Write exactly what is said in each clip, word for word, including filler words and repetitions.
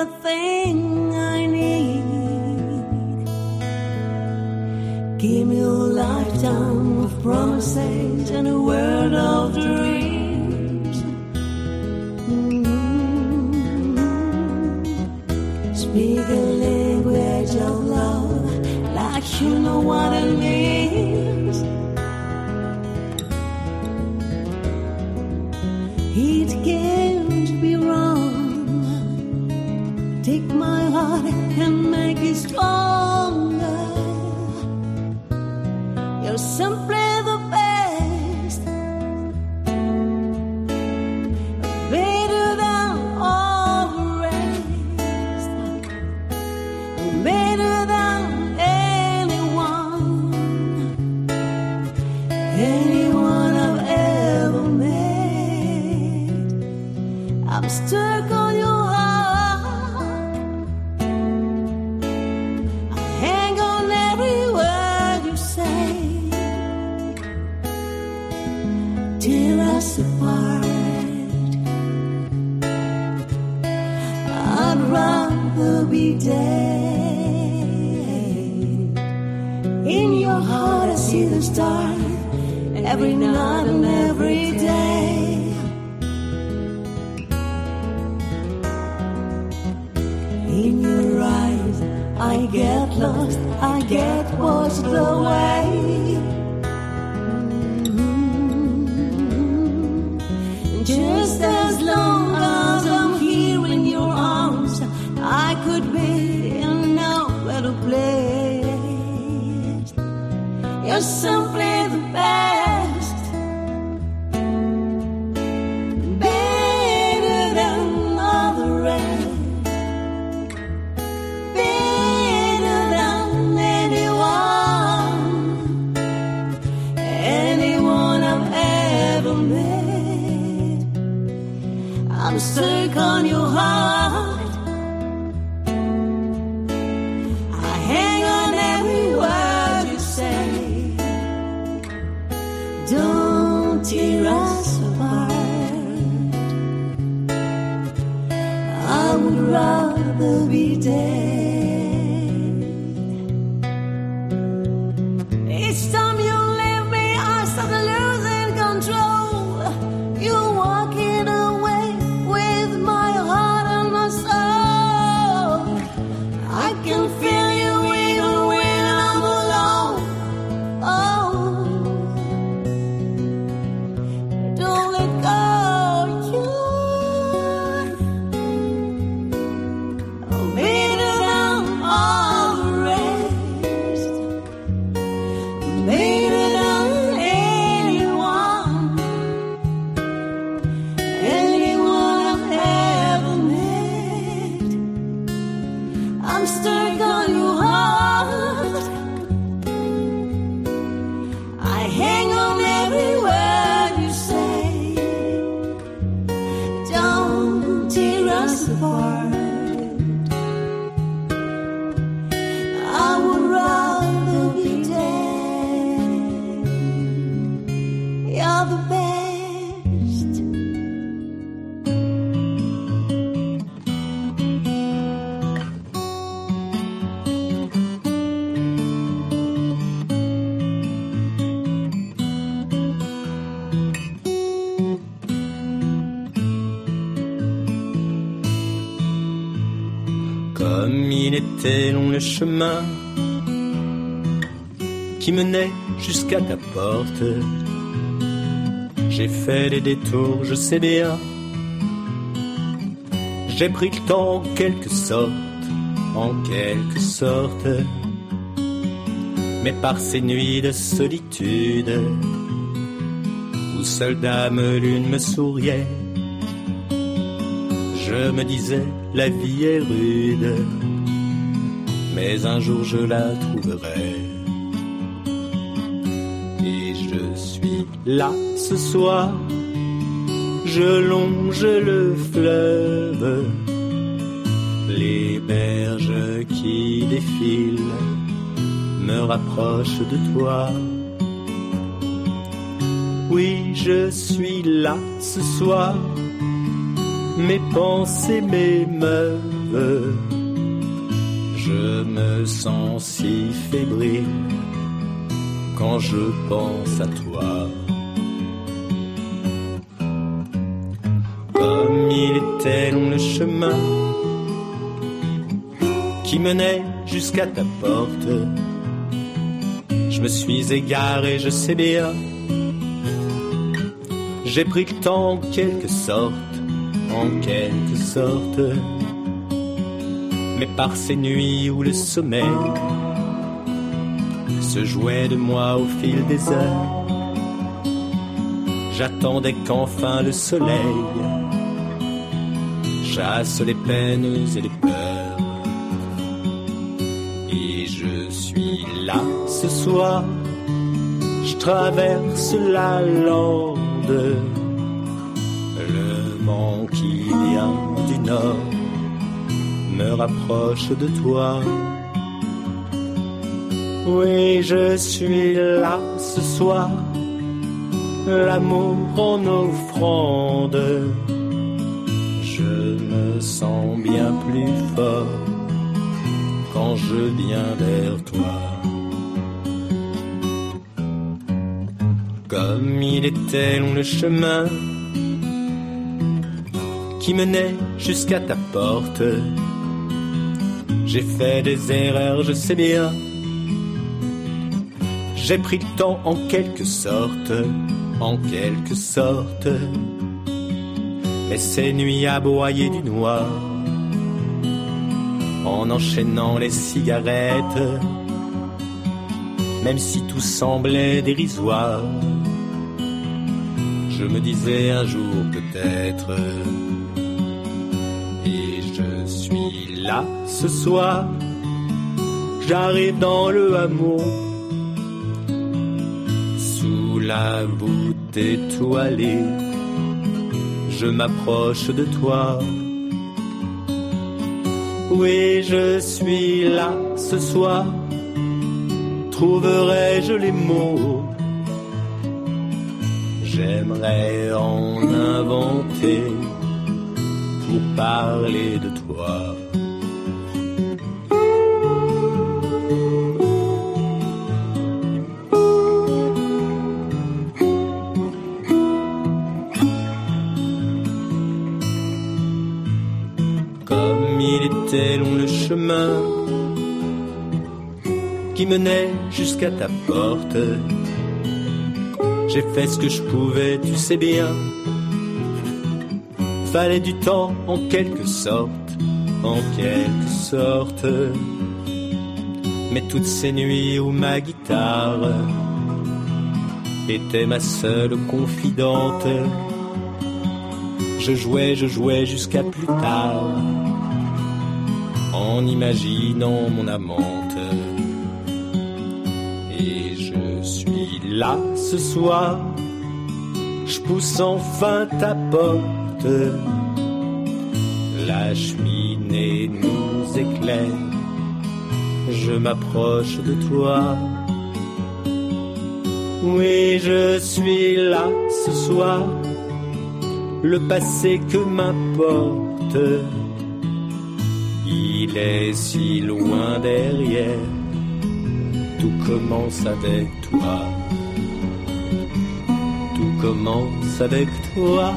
everything I need. Give me a lifetime of promises and a world of dreams. Mm-hmm. Speak a language of love like you know what it means. It can't be wrong. Take my heart and make it stronger. You're simply the best, better than all the rest, better than anyone, anyone I've ever met. I'm stuck on your heart. I hang on every word you say. Tear us apart. I'd rather be dead. In your heart I see the stars every night and every day. In your eyes I get lost, I get washed away. Just as long as I'm here in your arms, I could be in no better place. You're simply the best, better than all the rest, better than anyone, anyone I've ever met. I'm stuck on your heart. I hang on every word you say. Don't tear us apart. I would rather be dead. Each time you leave me, I start losing control. You're walking away with my heart and my soul. I can feel you even when I'm alone. Oh, don't let go, you. I'm better than all the rest, better than anyone, anyone I've ever met. I'm stuck on your heart. I hang on every word you say. Don't tear us apart. I would rather be dead. You're the best. Comme il était long le chemin qui menait jusqu'à ta porte, j'ai fait des détours, je sais bien. J'ai pris le temps en quelque sorte, en quelque sorte. Mais par ces nuits de solitude, où seule dame lune me souriait, je me disais, la vie est rude, mais un jour je la trouverai. Et je suis là ce soir, je longe le fleuve, les berges qui défilent me rapprochent de toi. Oui, je suis là ce soir, mes pensées m'émeuvent, rêve. Je me sens si fébrile quand je pense à toi. Comme il était long le chemin qui menait jusqu'à ta porte, je me suis égaré, je sais bien. J'ai pris le temps en quelque sorte, en quelque sorte. Mais par ces nuits où le sommeil se jouait de moi au fil des heures, j'attendais qu'enfin le soleil chasse les peines et les peurs. Et je suis là ce soir, je traverse la lande, le vent qui vient du nord me rapproche de toi. Oui, je suis là ce soir, l'amour en offrande. Je me sens bien plus fort quand je viens vers toi. Comme il était long le chemin qui menait jusqu'à ta porte, j'ai fait des erreurs, je sais bien. J'ai pris le temps en quelque sorte, en quelque sorte. Mais ces nuits à broyer du noir, en enchaînant les cigarettes, même si tout semblait dérisoire, je me disais un jour peut-être. Et je suis là ce soir, j'arrive dans le hameau, sous la voûte étoilée, je m'approche de toi. Oui, je suis là ce soir, trouverai-je les mots? J'aimerais en inventer pour parler de toi. Comme il était long le chemin qui menait jusqu'à ta porte, j'ai fait ce que je pouvais, tu sais bien. Fallait du temps en quelque sorte, en quelque sorte. Mais toutes ces nuits où ma guitare était ma seule confidente, je jouais, je jouais jusqu'à plus tard, en imaginant mon amante. Et je suis là ce soir, je pousse enfin ta porte. La cheminée nous éclaire, je m'approche de toi. Oui, je suis là ce soir, le passé que m'importe, il est si loin derrière, tout commence avec toi. Tout commence avec toi.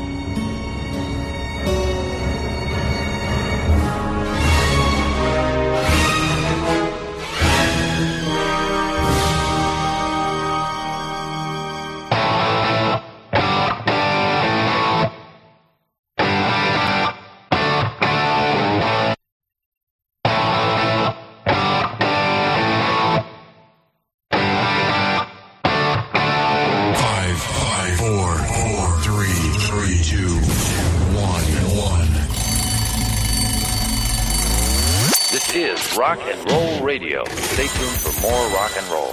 Rock and Roll Radio. Stay tuned for more rock and roll.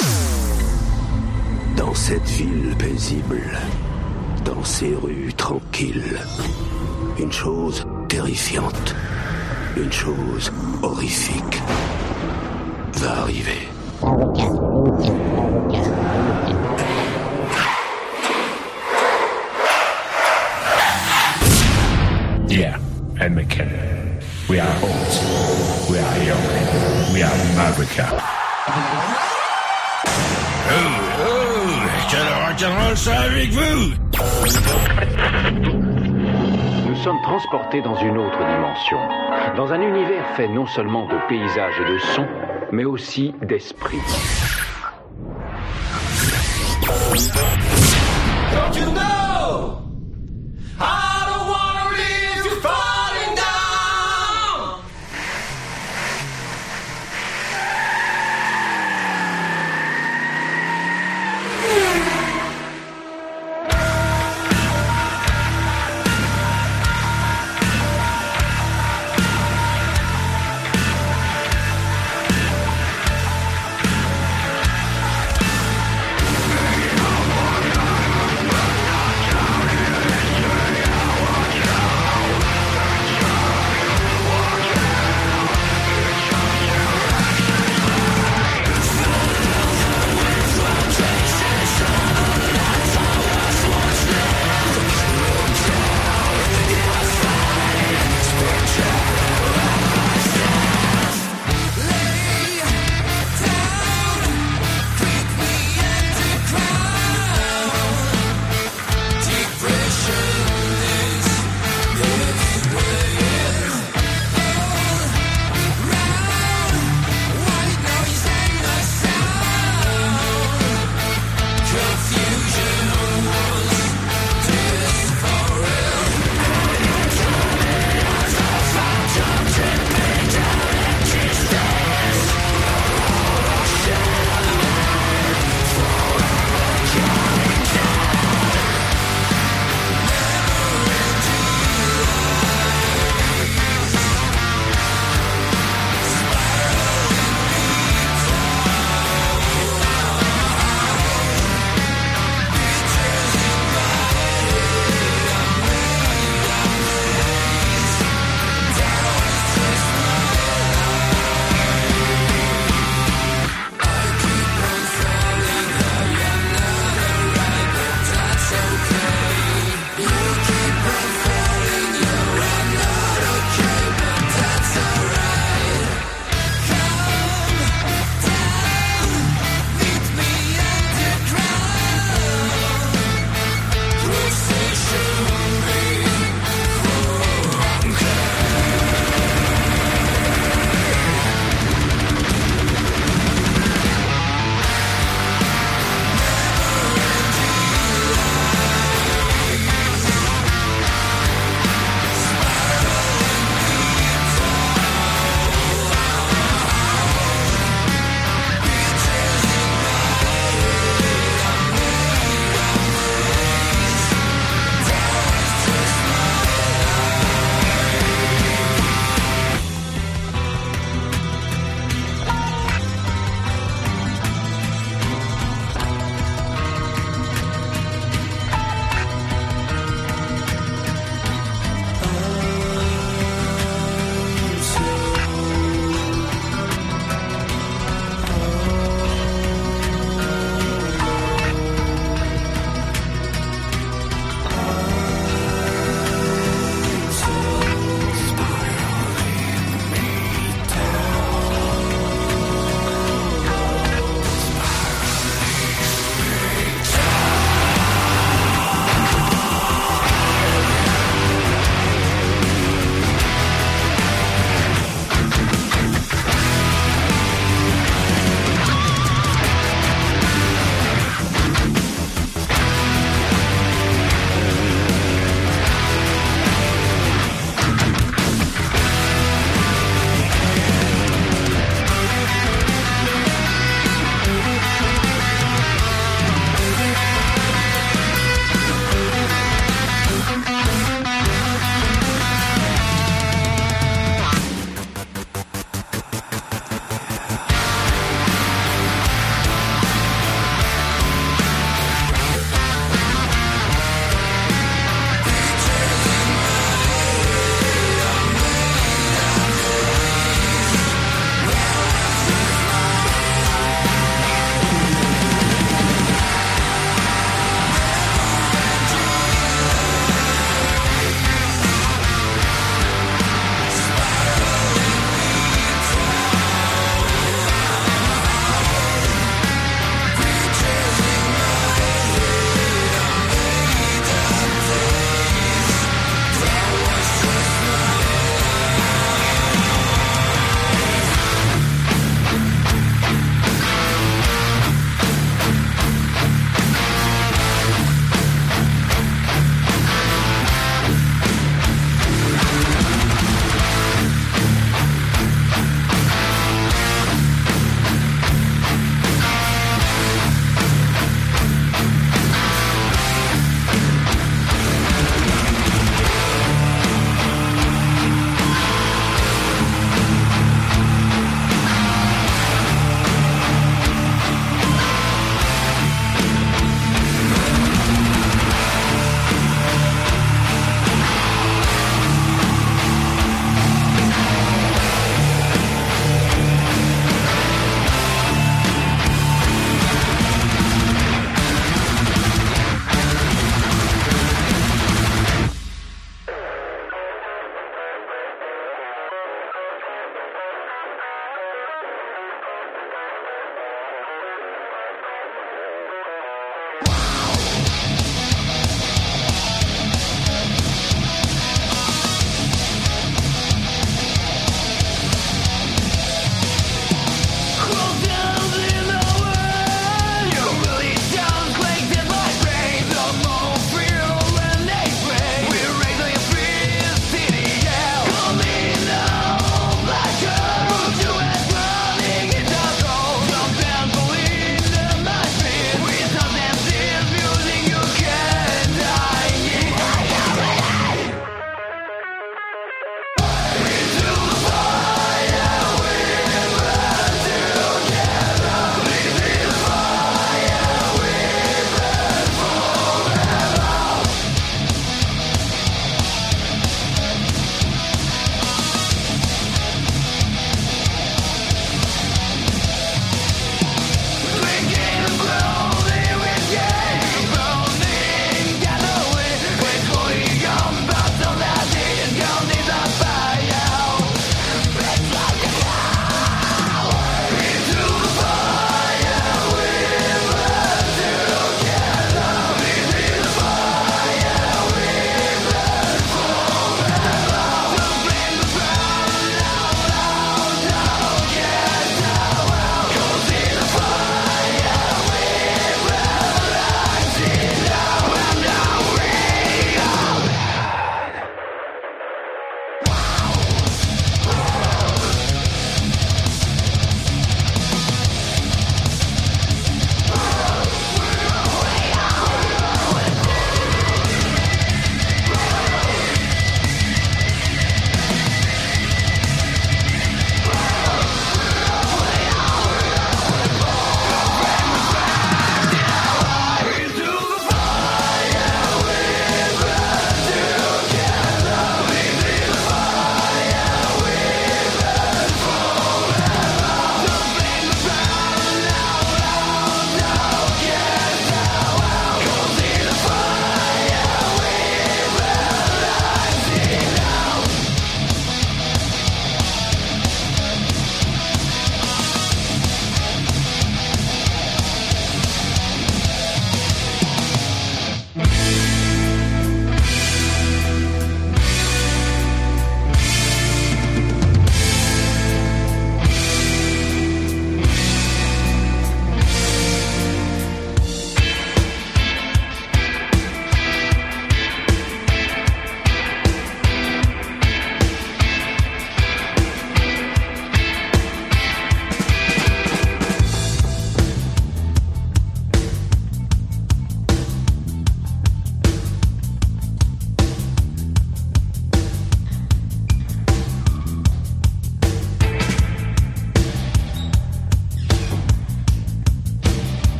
Dans cette ville paisible, dans ces rues tranquilles, une chose terrifiante, une chose horrifique va arriver. Yeah, Ed McKinnon. We are old. We are young. We are Maverica. Oh, oh, quel rock'n'roll ça avec vous? Nous sommes transportés dans une autre dimension, dans un univers fait non seulement de paysages et de sons, mais aussi d'esprit. Don't you know? I don't wanna leave you falling down.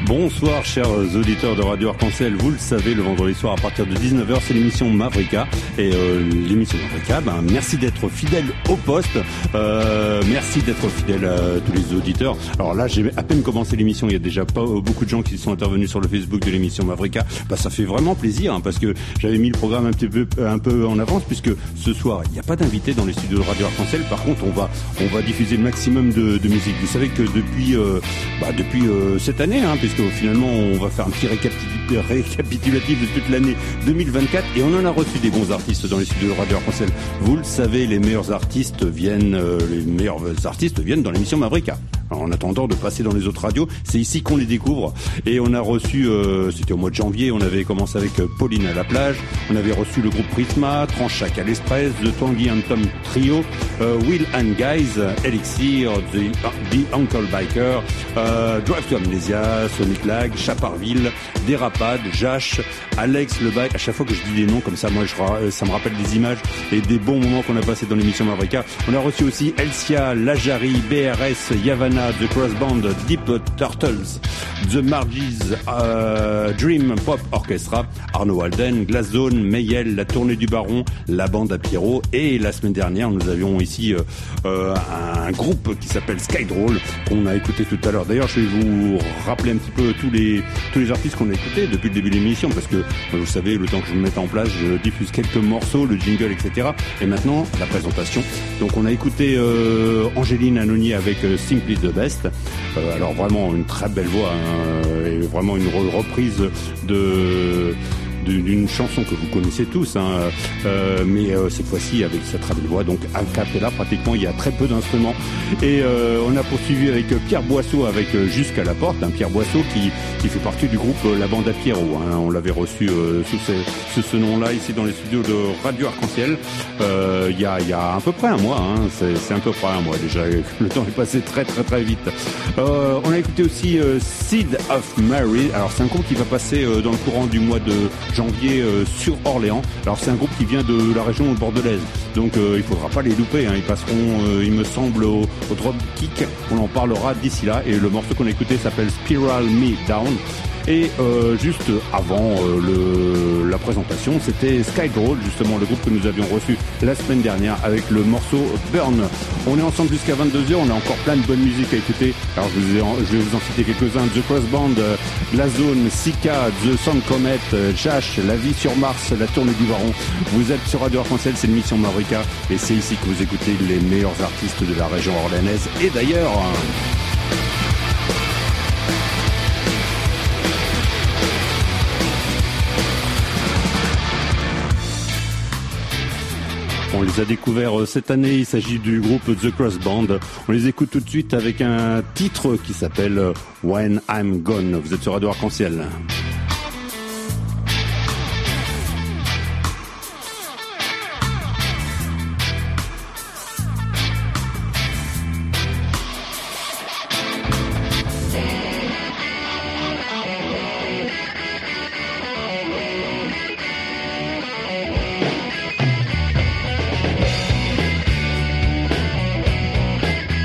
Bonsoir chers auditeurs de Radio Arc-en-Ciel, vous le savez, le vendredi soir à partir de dix-neuf heures, c'est l'émission Mavrika. Et euh, l'émission Mavrika, ben, merci d'être fidèle au poste, euh, merci d'être fidèle à tous les auditeurs. Alors là, j'ai à peine commencé l'émission, il y a déjà pas beaucoup de gens qui sont intervenus sur le Facebook de l'émission Mavrika. Ben, ça fait vraiment plaisir, hein, parce que j'avais mis le programme un petit peu, un peu en avance, puisque ce soir, il n'y a pas d'invité dans les studios de Radio Arc-en-Ciel. Par contre, on va, on va diffuser le maximum de, de musique. Vous savez que depuis, euh, bah, depuis euh, cette année, hein, puisque finalement on va faire un petit récapitulatif de toute l'année deux mille vingt-quatre, et on en a reçu des bons artistes dans les studios de Radio Arc-en-Ciel. Vous le savez, les meilleurs artistes viennent, euh, les meilleurs artistes viennent dans l'émission Mavrika. Alors, en attendant de passer dans les autres radios, c'est ici qu'on les découvre. Et on a reçu, euh, c'était au mois de janvier, on avait commencé avec euh, Pauline à la plage, on avait reçu le groupe Prisma, Tranchac à l'Express, The Tanguy and Tom Trio, euh, Will and Guys, Elixir, The, The Uncle Biker, euh, Drive to Amnesia, Sonic Lag, Chaparville, Dérapade, Jache, Alex Lebac. À chaque fois que je dis des noms comme ça, moi je, ça me rappelle des images et des bons moments qu'on a passés dans l'émission Mavrika. On a reçu aussi Elsia, Lajari, B R S, Yavana, The Cross Band, Deep Turtles, The Margies, euh, Dream Pop Orchestra, Arnaud Alden, Glass Zone, Mayel, La Tournée du Baron, La Bande à Pierrot, et la semaine dernière nous avions ici euh, euh, un groupe qui s'appelle Skydroll qu'on a écouté tout à l'heure. D'ailleurs, je vais vous rappeler un petit peu tous les tous les artistes qu'on a écoutés depuis le début de l'émission, parce que vous savez, le temps que je me mette en place, je diffuse quelques morceaux, le jingle, et cetera. Et maintenant, la présentation. Donc on a écouté euh, Angéline Anonier avec euh, Simply the Best. Euh, alors vraiment une très belle voix, hein, et vraiment une reprise de d'une chanson que vous connaissez tous, hein, euh, mais euh, cette fois-ci avec sa très belle voix, donc a cappella pratiquement, il y a très peu d'instruments. Et euh, on a poursuivi avec Pierre Boisseau avec euh, Jusqu'à la porte, hein, Pierre Boisseau qui qui fait partie du groupe euh, La Bande à Pierrot, hein, on l'avait reçu euh, sous ce, sous ce nom-là ici dans les studios de Radio Arc-en-Ciel euh, il y a il y a à peu près un mois, hein, c'est c'est à peu près un mois déjà, le temps est passé très très très vite. Euh, on a écouté aussi euh, Seed of Mary. Alors c'est un groupe qui va passer euh, dans le courant du mois de janvier euh, sur Orléans. Alors c'est un groupe qui vient de la région bordelaise, donc euh, il faudra pas les louper, hein. Ils passeront, euh, il me semble, au, au Dropkick. On en parlera d'ici là. Et le morceau qu'on a écouté s'appelle Spiral Me Down. Et euh, juste avant euh, le, la présentation, c'était Skydroll, justement le groupe que nous avions reçu la semaine dernière avec le morceau Burn. On est ensemble jusqu'à vingt-deux heures, on a encore plein de bonne musique à écouter. Alors je, vous ai en, je vais vous en citer quelques-uns: The Cross Band, euh, La Zone, Sika, The Sound Comet, euh, Jash, La Vie sur Mars, La Tournée du Baron. Vous êtes sur Radio Arc-en-Ciel, c'est l'émission Mavrika, et c'est ici que vous écoutez les meilleurs artistes de la région orléanaise. Et d'ailleurs... on les a découverts cette année, il s'agit du groupe The Cross Band. On les écoute tout de suite avec un titre qui s'appelle When I'm Gone. Vous êtes sur Radio Arc-en-Ciel.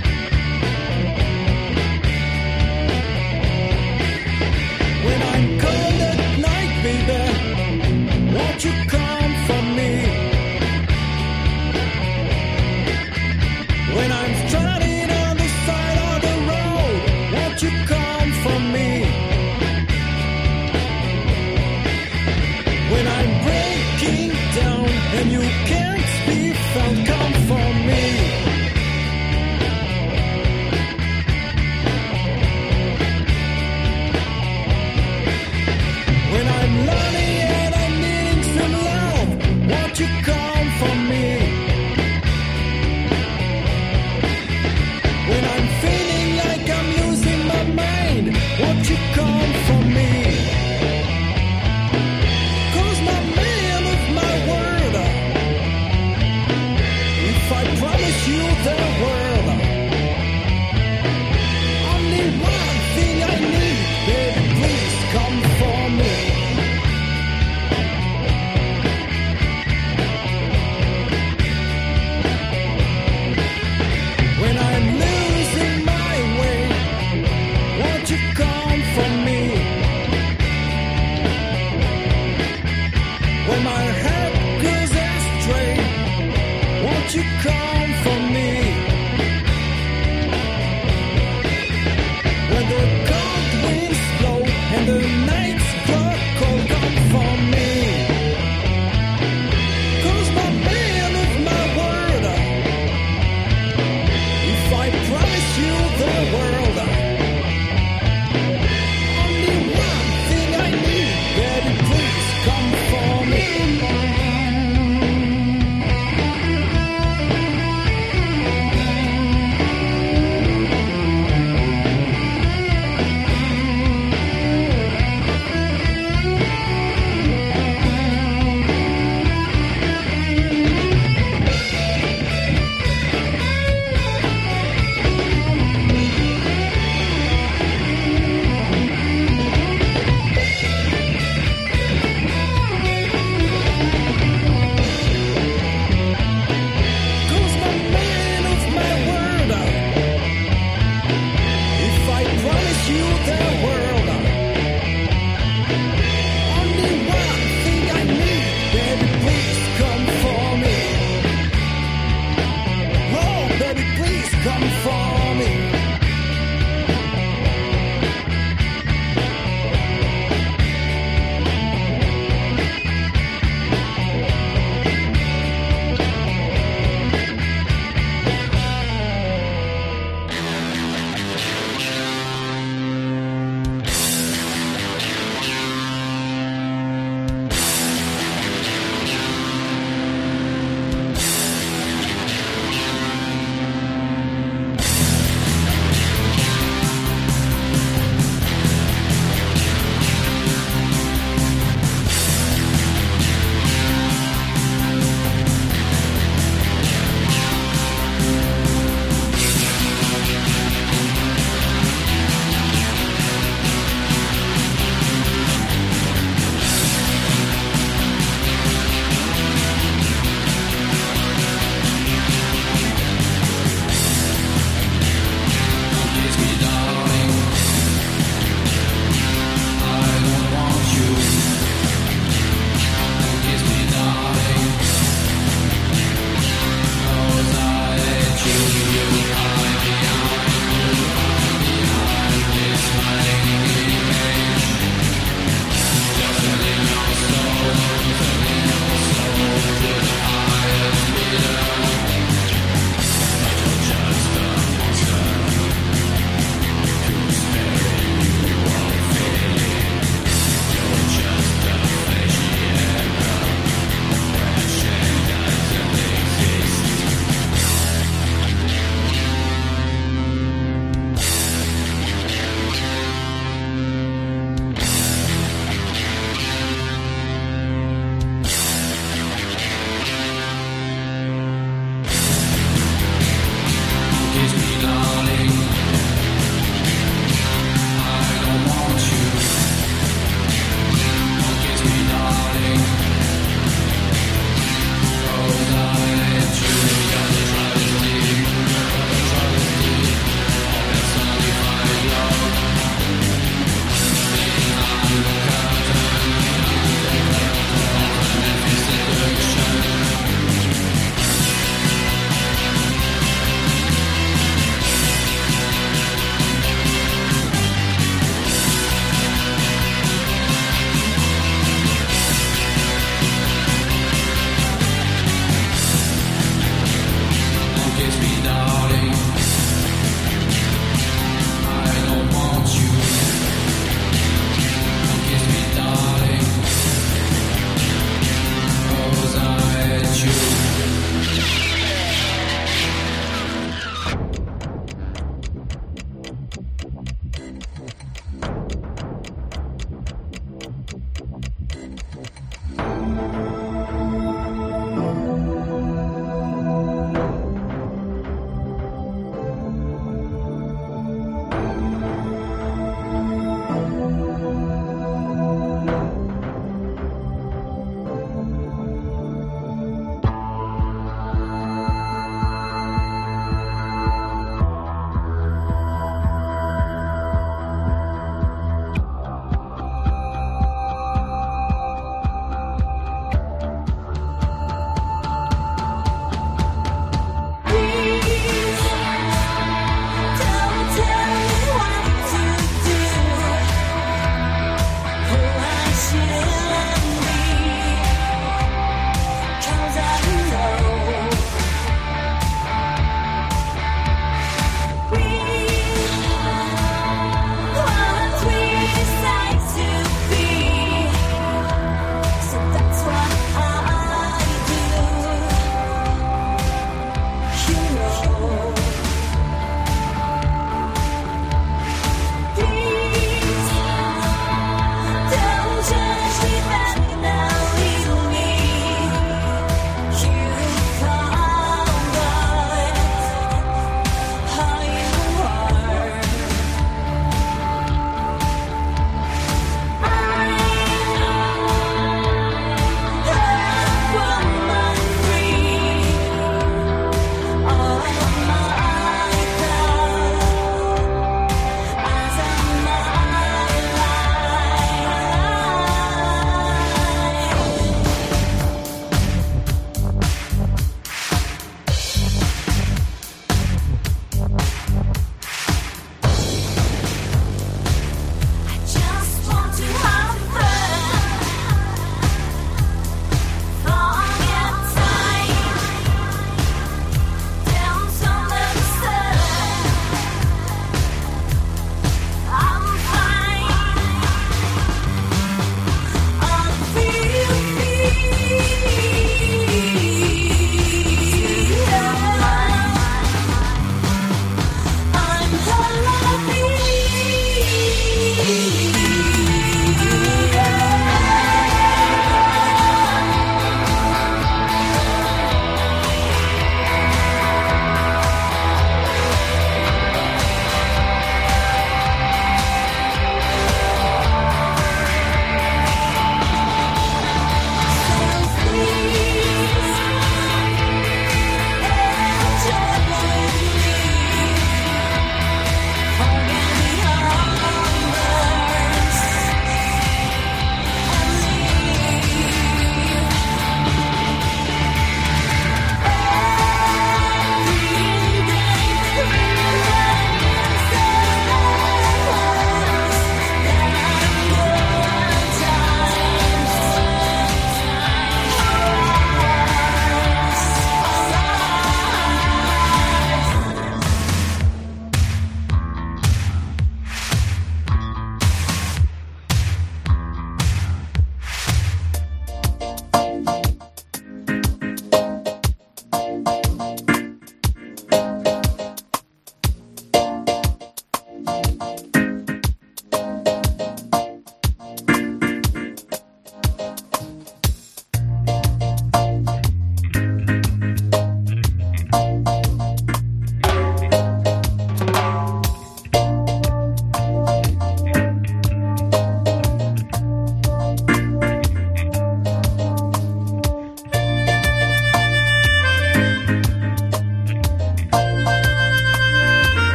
When I'm gone.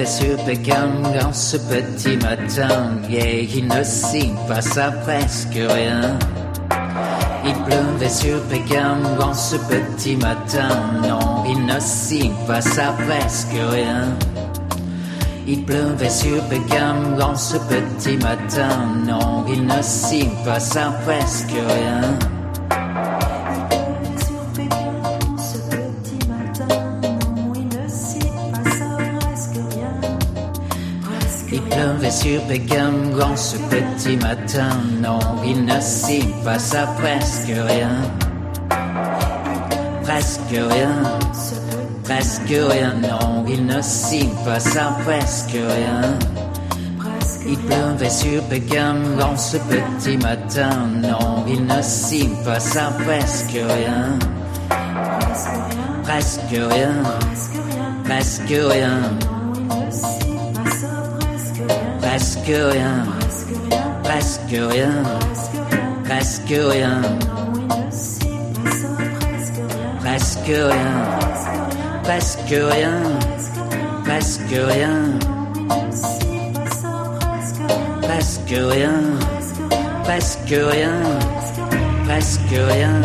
super comme dans ce petit matin. Yeah, il ne signe pas ça presque rien. Il pleuvait sur Pékin en ce petit matin. Non, il ne signe pas ça presque rien. Il pleuvait sur Pékin en ce petit matin. Non, il ne signe pas ça presque rien. Il pleuvait sur Pékin en ce petit matin. Non, il ne signe pas ça presque rien. Presque rien. Presque rien, non, il ne signe pas ça presque rien. Il pleuvait sur Pékin en ce petit matin. Non, il ne signe pas ça presque rien. Presque rien. Presque rien. Presque rien, presque rien, presque rien, presque rien, presque rien, presque rien, presque rien, presque rien, presque rien.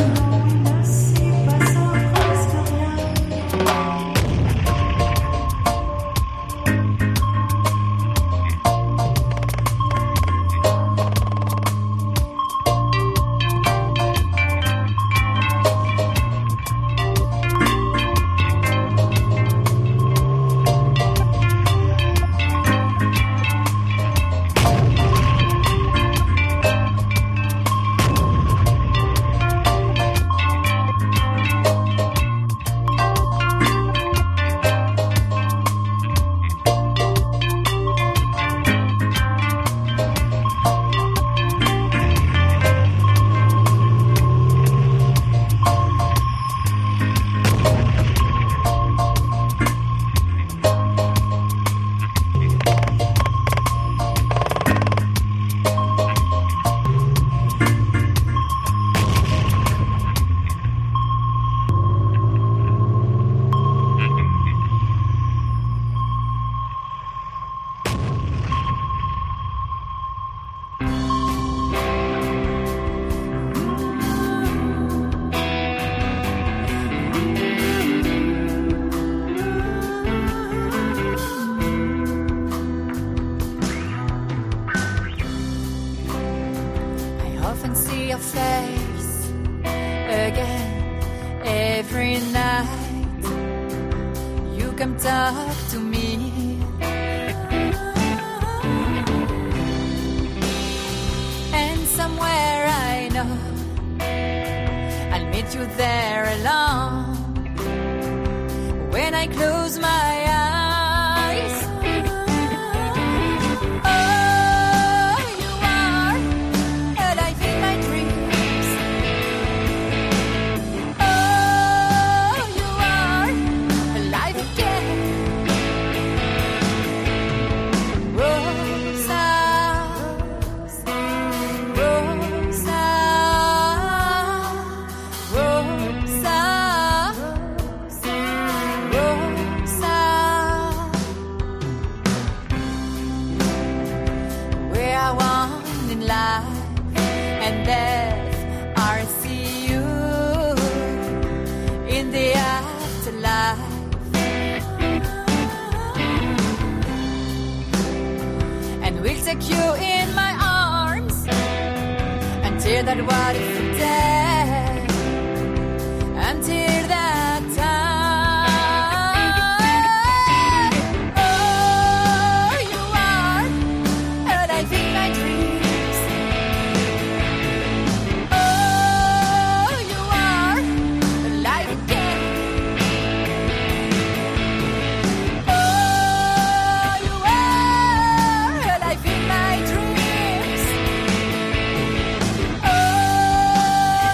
Oh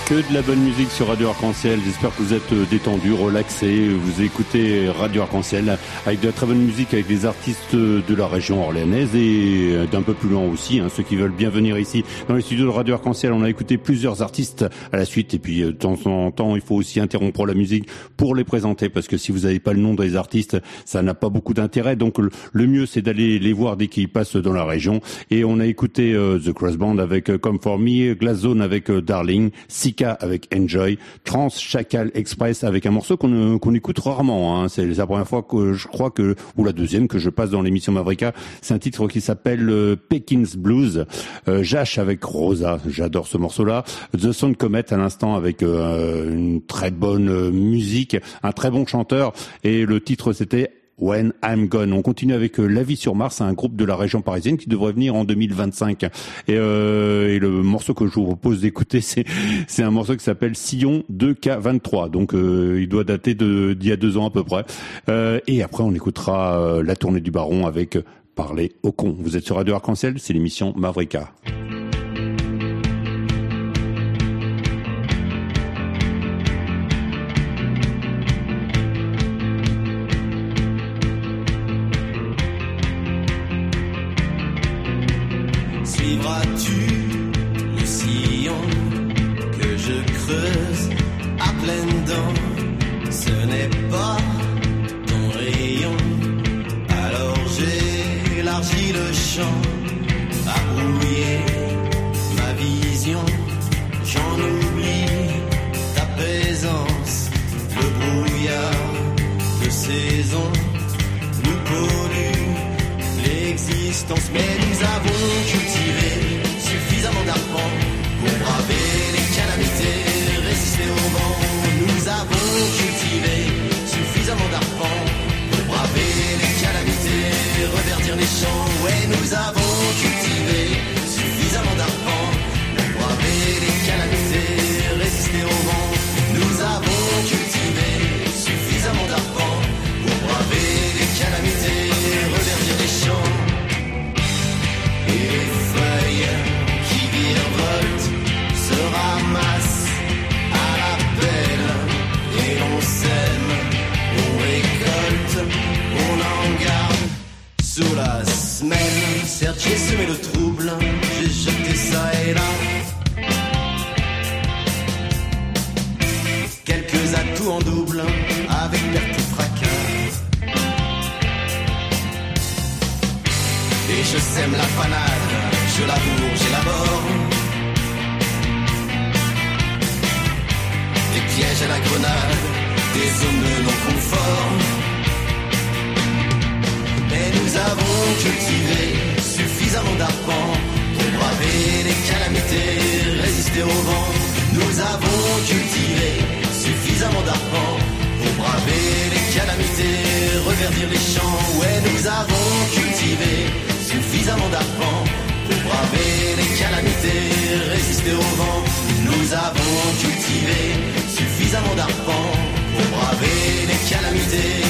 Que de la bonne musique sur Radio Arc-en-Ciel. J'espère que vous êtes détendus, relaxés. Vous écoutez Radio Arc-en-Ciel avec de la très bonne musique, avec des artistes de la région orléanaise et d'un peu plus loin aussi, hein, ceux qui veulent bien venir ici dans les studios de Radio Arc-en-Ciel. On a écouté plusieurs artistes à la suite et puis de temps en temps, il faut aussi interrompre la musique pour les présenter parce que si vous n'avez pas le nom des artistes, ça n'a pas beaucoup d'intérêt. Donc le, le mieux, c'est d'aller les voir dès qu'ils passent dans la région. Et on a écouté euh, The Cross Band avec euh, Come For Me, Glass Zone avec euh, Darling, Sika avec Enjoy, Trans Chacal Express avec un morceau qu'on qu'on écoute rarement, hein. C'est la première fois que je crois que, ou la deuxième que je passe dans l'émission Mavrika. C'est un titre qui s'appelle euh, Pekins Blues. euh, Jash avec Rosa, j'adore ce morceau-là. The Sound Comet à l'instant avec euh, une très bonne euh, musique, un très bon chanteur, et le titre c'était When I'm Gone. On continue avec euh, La Vie sur Mars, un groupe de la région parisienne qui devrait venir en deux mille vingt-cinq. Et, euh, et le morceau que je vous propose d'écouter, c'est c'est un morceau qui s'appelle Sillon deux K vingt-trois. Donc euh, il doit dater de d'il y a deux ans à peu près. Euh, et après on écoutera euh, La Tournée du Baron avec euh, Parler au con. Vous êtes sur Radio Arc-en-Ciel, c'est l'émission Mavrika. Suivras-tu le sillon que je creuse à pleines dents? Ce n'est pas ton rayon. Alors j'ai élargi le champ, à brouiller ma vision. J'en oublie ta présence. Le brouillard de saison nous pollue l'existence, mais nous avons cultivé suffisamment d'arpents pour braver les calamités, résister au vent. Nous avons cultivé suffisamment d'arpents pour braver les calamités, reverdir les champs. Ouais, nous avons cultivé suffisamment d'arpents pour braver les calamités, résister au vent. Nous avons cultivé suffisamment d'arpents pour braver les calamités, reverdir les champs. Et les feuilles qui virevoltent se ramassent à la pelle. Et l'on sème, on récolte, on en garde sous la semelle. Certes j'ai semé le trouble, j'ai jeté ça et là quelques atouts en double, avec perte ou fracas. Et je sème la panade, je laboure, j'élabore des pièges à la grenade, des zones de non-confort. Mais nous avons cultivé suffisamment d'arpents pour braver les calamités, résister au vent. Nous avons cultivé suffisamment d'arpents pour braver les calamités, reverdir les champs. Ouais, nous avons cultivé suffisamment d'arpents pour braver les calamités, résister au vent. Nous avons cultivé suffisamment d'arpents pour braver les calamités.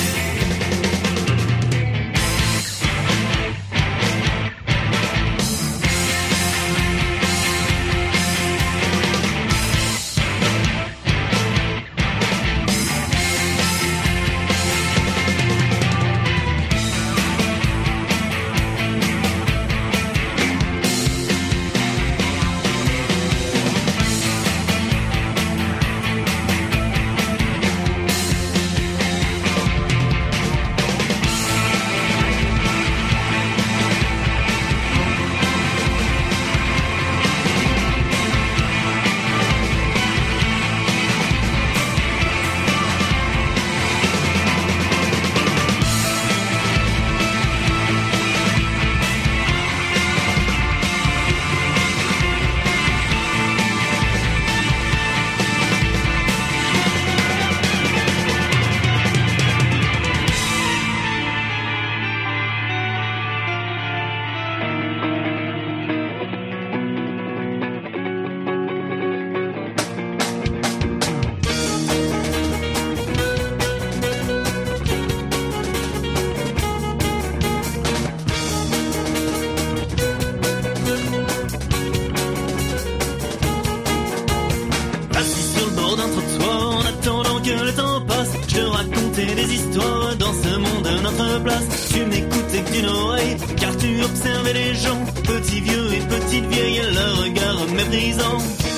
raconter des histoires dans ce monde à notre place. Tu n'écoutais que d'une oreille, car tu observais les gens, petits vieux et petites vieilles, leur regard méprisant.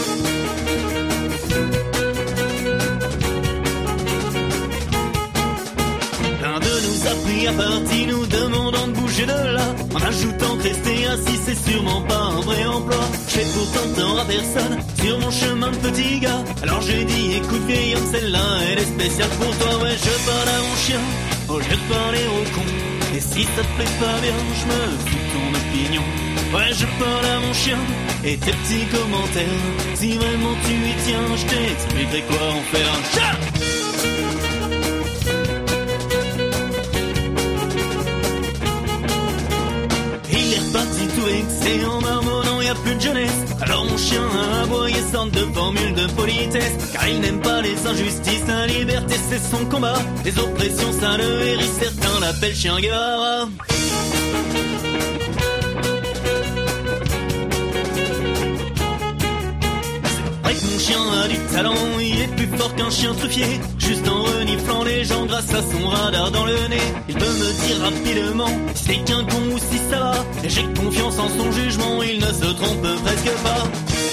L'un de nous a pris à partie, nous demandant de bouger de là, en ajoutant que rester assis c'est sûrement pas un vrai emploi. J'ai pourtant tort à personne sur mon chemin de petit gars. Alors j'ai dit écoute vieil homme, celle-là elle est spéciale pour toi. Ouais, je parle à mon chien au lieu de parler au con. Et si ça te plaît pas bien, je me fous ton opinion. Ouais, je parle à mon chien et tes petits commentaires. Si vraiment tu y tiens, je t'expliquerai quoi en faire. Chat! Il est reparti tout vexé en marmonnant, y a plus de jeunesse. Alors mon chien a aboyé sorte de formule de politesse, car il n'aime pas les injustices, la liberté c'est son combat. Les oppressions ça le hérisse, certains l'appellent chien Guevara. Mon chien a du talent, il est plus fort qu'un chien truffier. Juste en reniflant les gens grâce à son radar dans le nez, il peut me dire rapidement si c'est qu'un con ou si ça va. Et j'ai confiance en son jugement, il ne se trompe presque pas.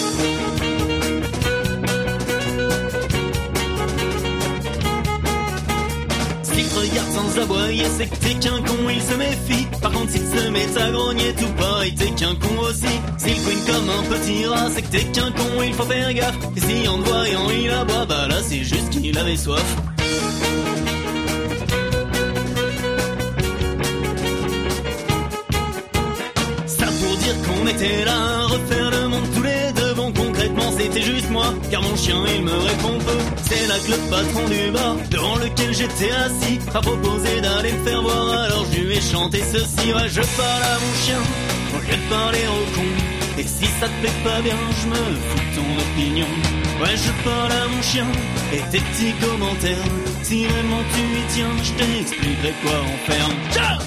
S'il te regarde sans aboyer, c'est que t'es qu'un con, il se méfie. Par contre s'il se met à grogner tout pareil, t'es qu'un con aussi. S'il couine comme un petit rat, c'est que t'es qu'un con, il faut faire gaffe. Et si en te voyant il aboie, bah là c'est juste qu'il avait soif. Ça pour dire qu'on était là à refaire le monde tous les deux. Bon concrètement c'était juste moi, car mon chien il me répond peu. C'est là que le patron du bar, devant lequel j'étais assis, a proposé d'aller me faire voir. Alors je lui ai chanté ceci. Ouais, je parle à mon chien au lieu de parler au con. Et si ça te plaît pas bien, je me fous de ton opinion. Ouais, je parle à mon chien et tes petits commentaires. Si vraiment tu y tiens, je t'expliquerai quoi en faire. Ciao!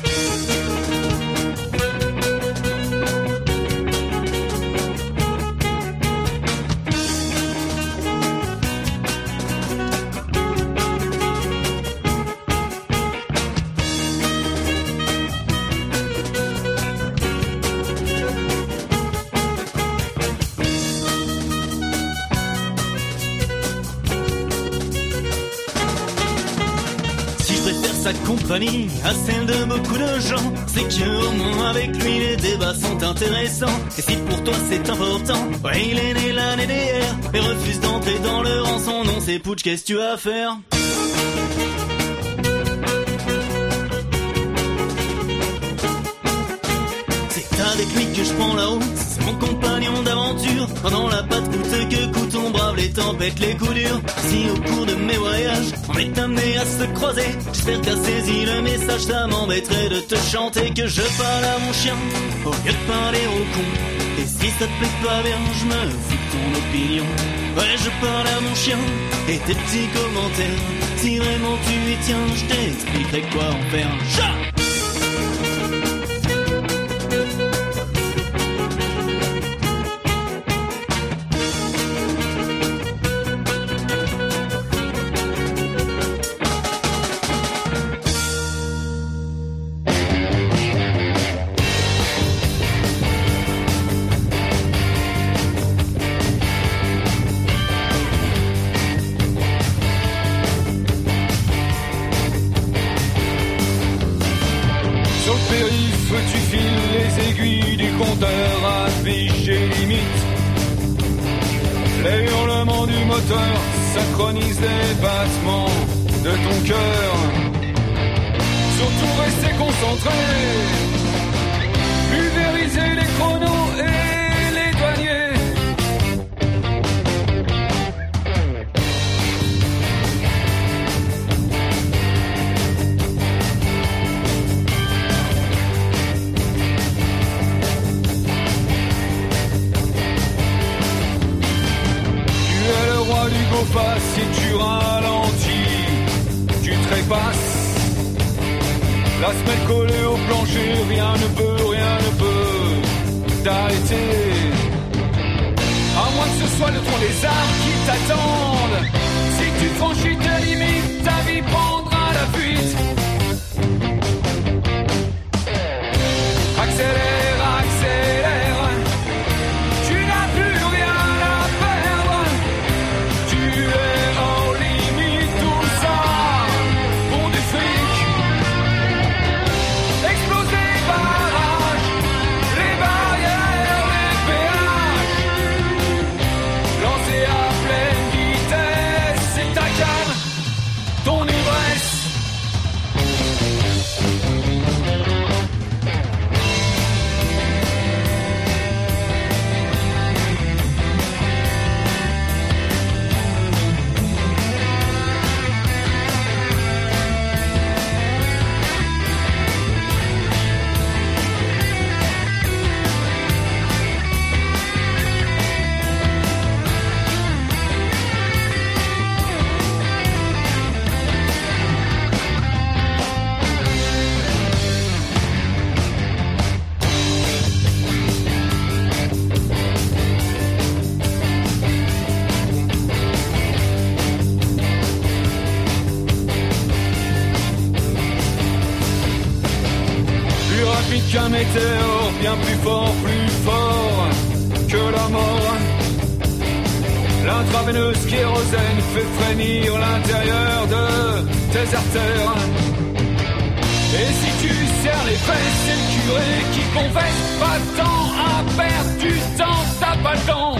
Sa compagnie à celle de beaucoup de gens, c'est que au moins avec lui les débats sont intéressants. Et si pour toi c'est important, ouais il est né l'année d'hier, mais refuse d'entrer dans le rang. Son nom c'est Pooch, qu'est-ce que tu as à faire? C'est avec lui que je prends la route, c'est mon compagnon d'aventure. Pendant la patte coûte que coûte, on brave les tempêtes, les coups durs. Si au cours de mes voyages, on est amené à se croiser, j'espère que t'as saisi le message. Ça m'embêterait de te chanter que je parle à mon chien au lieu de parler au con. Et si ça te plaît pas bien, je me fous de ton opinion. Ouais, je parle à mon chien et tes petits commentaires. Si vraiment tu y tiens, je t'expliquerai quoi en faire. Chat! Synchronise les battements de ton cœur. Surtout rester concentré. Pulvériser les chronos et les douaniers. Si tu ralentis, tu trépasses. La semelle collée au plancher, rien ne peut, rien ne peut t'arrêter. À moins que ce soit le tronc des arbres qui t'attendent. Si tu franchis tes limites, ta vie prendra la fuite. suis qu'un météore, bien plus fort, plus fort que la mort. L'intraveineuse kérosène fait frémir l'intérieur de tes artères. Et si tu serres les fesses, c'est le curé qui confesse. Pas de temps à perdre, du temps, t'as pas le temps.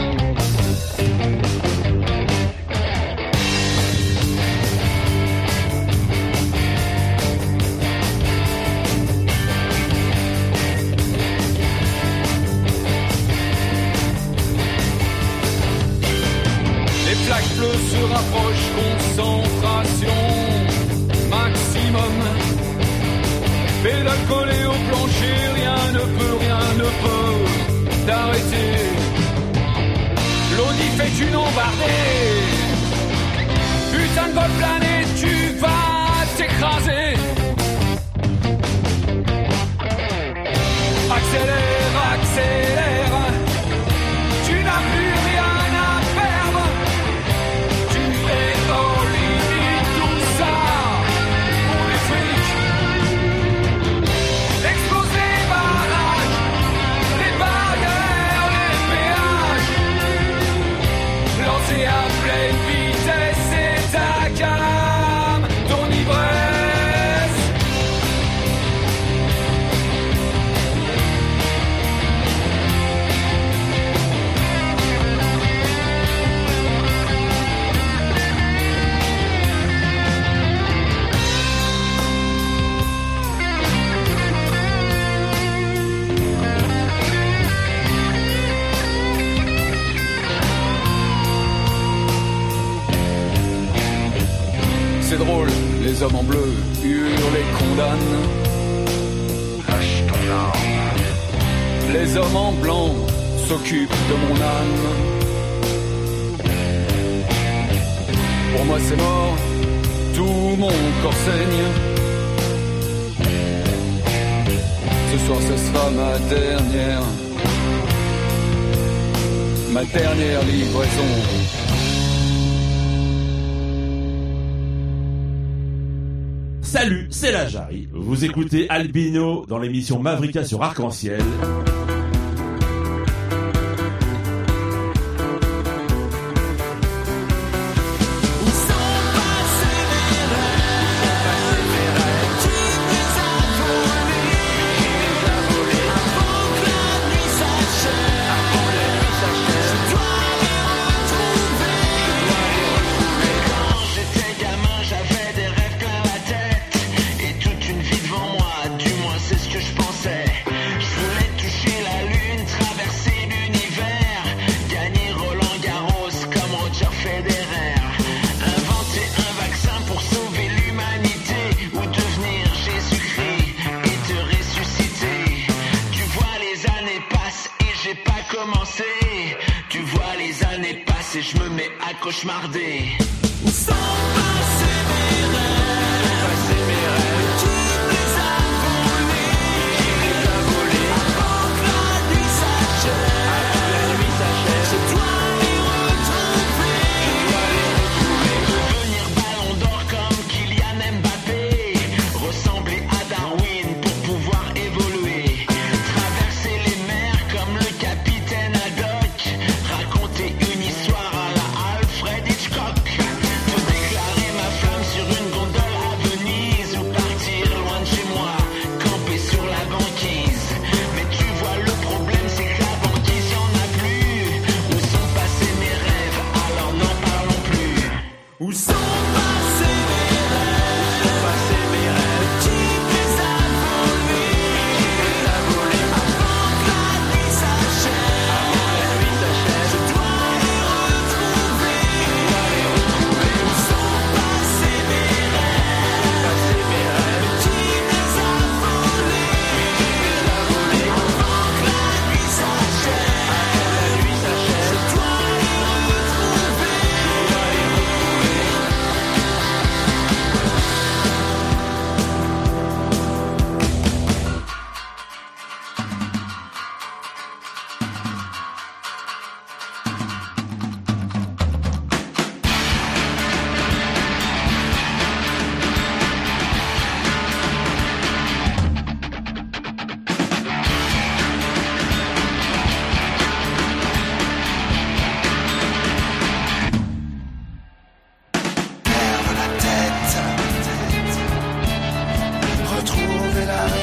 Les flaques bleues se rapprochent, concentration maximum. Pédale collée au plancher, rien ne peut, rien ne peut t'arrêter. L'audi fait une embardée. Putain de vol plané, tu vas t'écraser. Accélère, accélère. Tu n'as plus rien à perdre. Tu es au limite, tout ça pour les frics. Explose les barrages, les barrières, les péages. Lancer à pleine vitesse, c'est ta cam, ton ivresse. C'est drôle, les hommes en bleu hurlent et condamnent. Lâche ton arme. Les hommes en blanc s'occupent de mon âme. Pour moi c'est mort, tout mon corps saigne. Ce soir ce sera ma dernière, ma dernière livraison. Salut, c'est la Jarry. Vous écoutez Albino dans l'émission Mavrika sur Arc-en-Ciel. Je me mets à cauchemarder. Sans passer mes rêves, passer mes rêves, qui les a volés, qui les a volés, avant que la nuit s'achève, avant que la nuit s'achève, je dois les retrouver, je dois les retrouver, devenir ballon d'or comme Kylian Mbappé, ressembler à Darwin pour pouvoir évoluer, traverser les mers comme le capitaine Haddock, raconter une histoire à la Alfred Hitchcock, te déclarer ma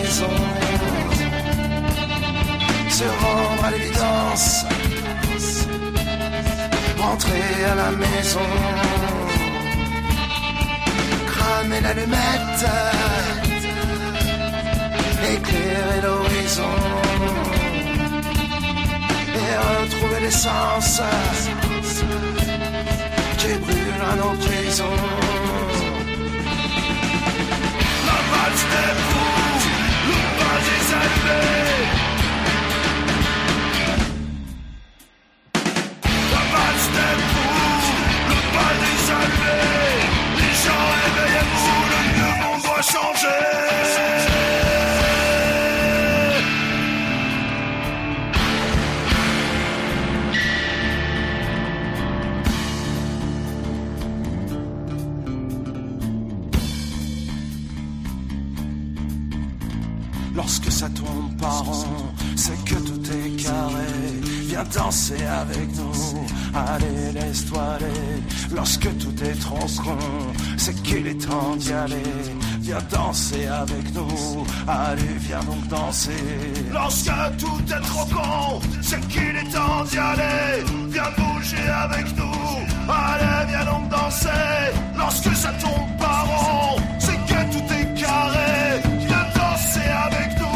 raison. Se rendre à l'évidence, rentrer à la maison, cramer l'allumette, éclairer l'horizon et retrouver l'essence qui brûle à nos prisons. La valse des fous, le bas des allumés. La valse des fous, le bas des allumés. Les gens éveillez-vous, le vieux monde doit changer. Lorsque ça tombe par rond, c'est que tout est carré. Viens danser avec nous, allez laisse-toi aller. Lorsque tout est trop con, c'est qu'il est temps d'y aller. Viens danser avec nous, allez viens donc danser. Lorsque tout est trop con, c'est qu'il est temps d'y aller. Viens bouger avec nous, allez viens donc danser. Lorsque ça tombe par rond, c'est que tout est carré. Viens danser avec nous.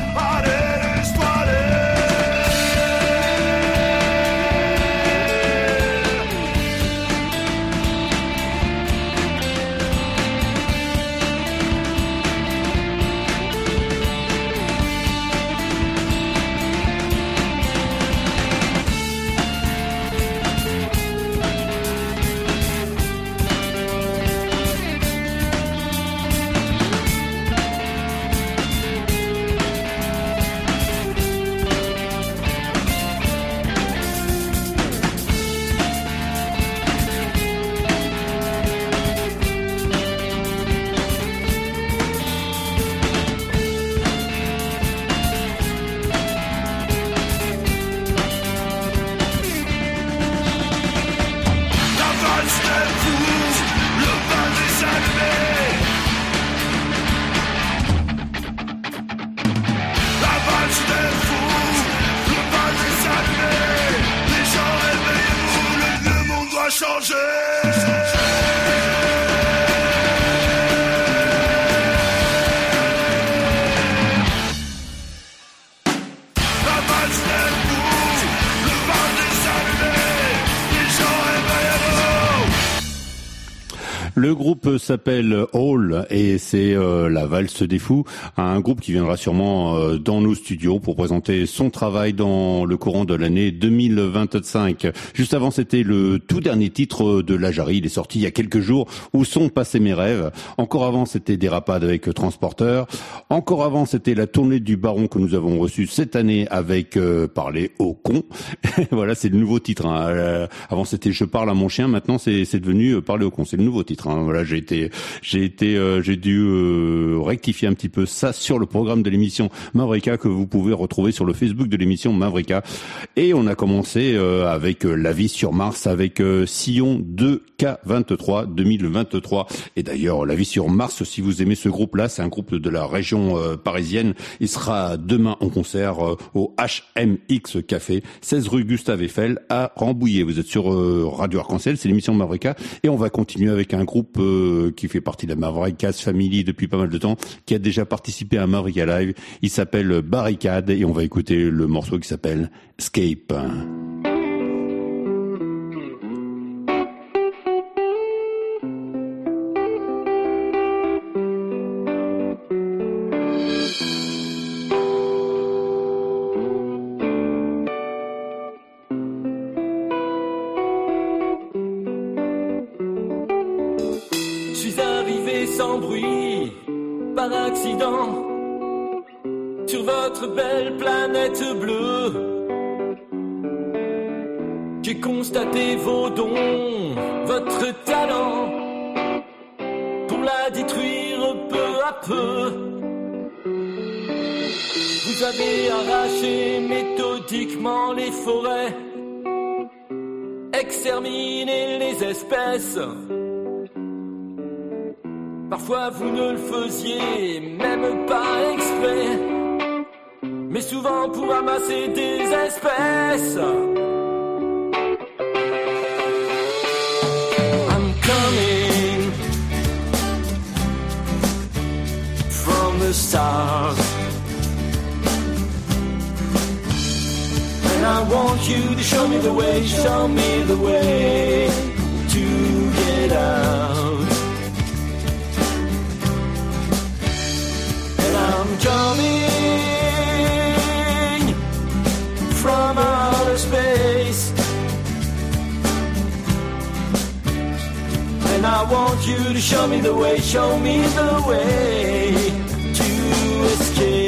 Le groupe s'appelle Hall et c'est euh, la valse des fous, un groupe qui viendra sûrement euh, dans nos studios pour présenter son travail dans le courant de l'année deux mille vingt-cinq. Juste avant, c'était le tout dernier titre de La Jarry, il est sorti il y a quelques jours, Où sont passés mes rêves. Encore avant, c'était Dérapade avec Transporteur. Encore avant, c'était la tournée du Baron que nous avons reçue cette année avec euh, Parler aux cons. Voilà, c'est le nouveau titre. Hein. Euh, avant, c'était Je parle à mon chien. Maintenant, c'est, c'est devenu euh, Parler aux cons. C'est le nouveau titre. Hein. Voilà, j'ai été, j'ai été, euh, j'ai dû euh, rectifier un petit peu ça sur le programme de l'émission Mavrika que vous pouvez retrouver sur le Facebook de l'émission Mavrika. Et on a commencé euh, avec euh, La vie sur Mars avec euh, Sillon deux K vingt-trois deux mille vingt-trois. Et d'ailleurs, La vie sur Mars, si vous aimez ce groupe-là, c'est un groupe de la région euh, parisienne. Il sera demain en concert euh, au H M X Café, seize rue Gustave Eiffel à Rambouillet. Vous êtes sur euh, Radio Arc-en-Ciel, c'est l'émission Mavrika. Et on va continuer avec un groupe euh, qui fait partie de la Mavrika's Family depuis pas mal de temps, qui a déjà participé à Mavrika Live. Il s'appelle Barricade et on va écouter le morceau qui s'appelle Escape. Sans bruit, par accident, sur votre belle planète bleue. J'ai constaté vos dons, votre talent, pour la détruire peu à peu. Vous avez arraché méthodiquement les forêts, exterminé les espèces. Parfois vous ne le faisiez même pas exprès. fait, mais souvent pour amasser des espèces. I'm coming from the stars, and I want you to show me the way, show me the way to get out. And I'm coming from outer space, and I want you to show me the way, show me the way to escape.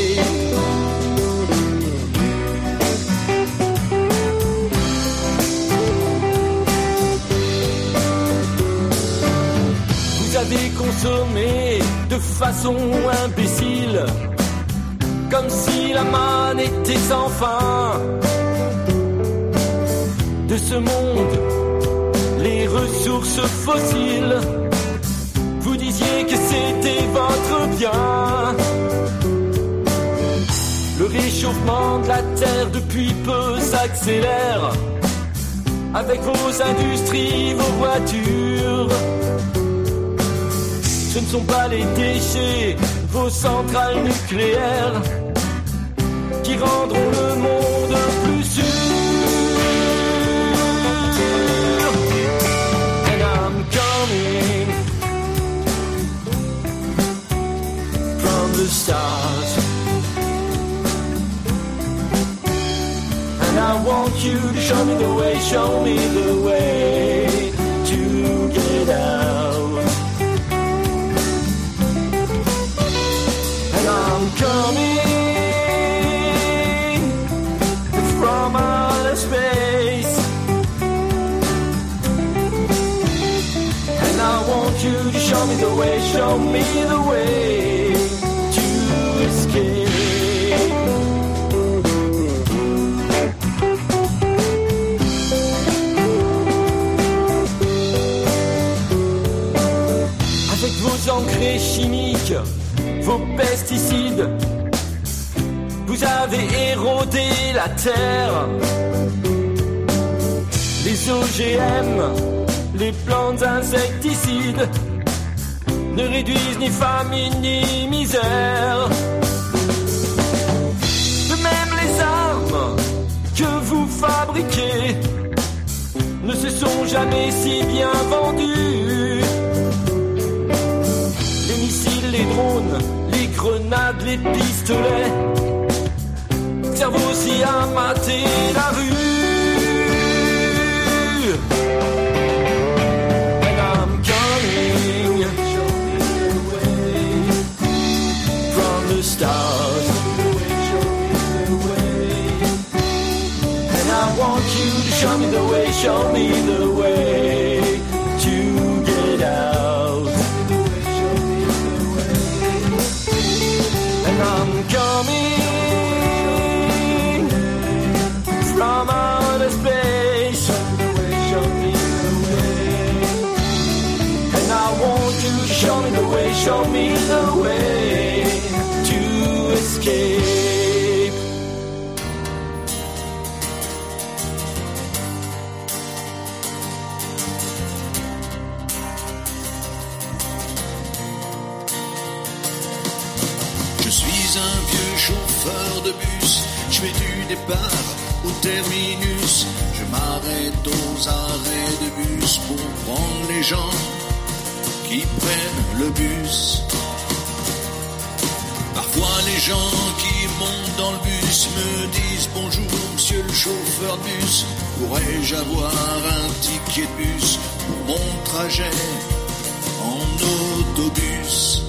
Vous avez consommé de façon imbécile, comme si la manne était sans fin. De ce monde, les ressources fossiles, vous disiez que c'était votre bien. Le réchauffement de la terre depuis peu s'accélère, avec vos industries, vos voitures. Ce ne sont pas les déchets, vos centrales nucléaires, qui rendront le monde plus sûr. And I'm coming from the stars, and I want you to show me the way, show me the way to get out. I'm coming from outer space, and I want you to show me the way, show me the way to escape. Avec vos engrais chimiques, vos pesticides, vous avez érodé la terre. Les O G M, les plantes insecticides, ne réduisent ni famine ni misère. De même les armes que vous fabriquez ne se sont jamais si bien vendues. Les missiles, les drones, les grenades, les pistolets servent aussi à mater la rue. And I'm coming from the stars, and I want you to show me the way, show me the way to get out. And I'm coming from outer space, and I want you to show me the way, show me the way to escape. Je suis un vieux chauffeur de bus, je vais du départ au terminus. Je m'arrête aux arrêts de bus pour prendre les gens qui prennent le bus. Parfois les gens qui montent dans le bus me disent bonjour monsieur le chauffeur de bus, pourrais-je avoir un ticket de bus pour mon trajet en autobus?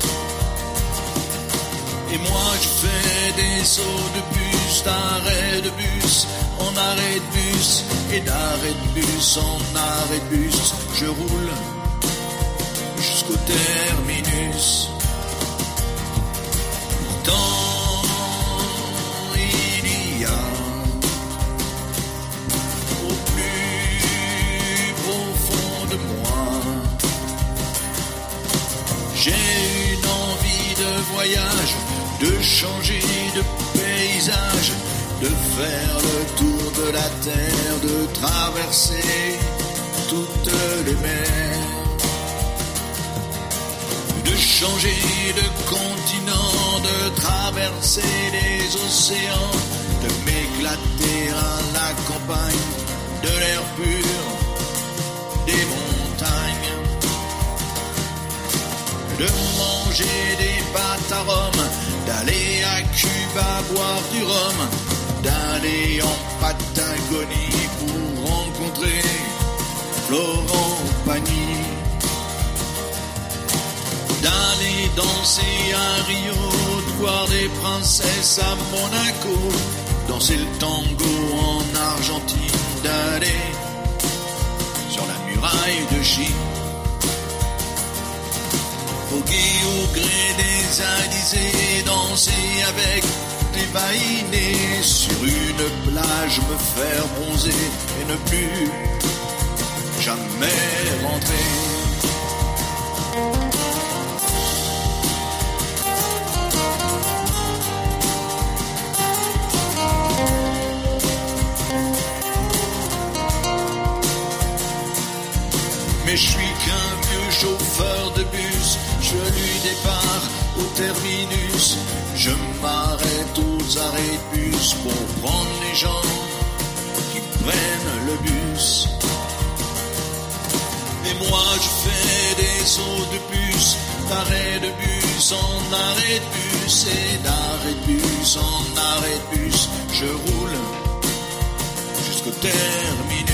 Et moi je fais des sauts de bus, d'arrêt de bus en arrêt de bus, et d'arrêt de bus en arrêt de bus. Je roule jusqu'au terminus. Pourtant il y a au plus profond de moi, j'ai une envie de voyage, de changer de paysage, de faire le tour de la terre, de traverser toutes les mers, de changer de continent, de traverser les océans, de m'éclater à la campagne, de l'air pur, des montagnes, de manger des pâtes à rhum, d'aller à Cuba boire du rhum, d'aller en Patagonie pour rencontrer Florent Pagny, d'aller danser à Rio, de voir des princesses à Monaco, danser le tango en Argentine, d'aller sur la muraille de Chine, voguer au gré des Alizés, danser avec des vainés, sur une plage me faire bronzer et ne plus jamais rentrer. Mais je suis qu'un vieux chauffeur de bus, je lui départ au terminus, je m'arrête aux arrêts de bus pour prendre les gens qui prennent le bus. Et moi je fais des sauts de bus, d'arrêt de bus en arrêt de bus, et d'arrêt de bus en arrêt de bus, je roule jusqu'au terminus.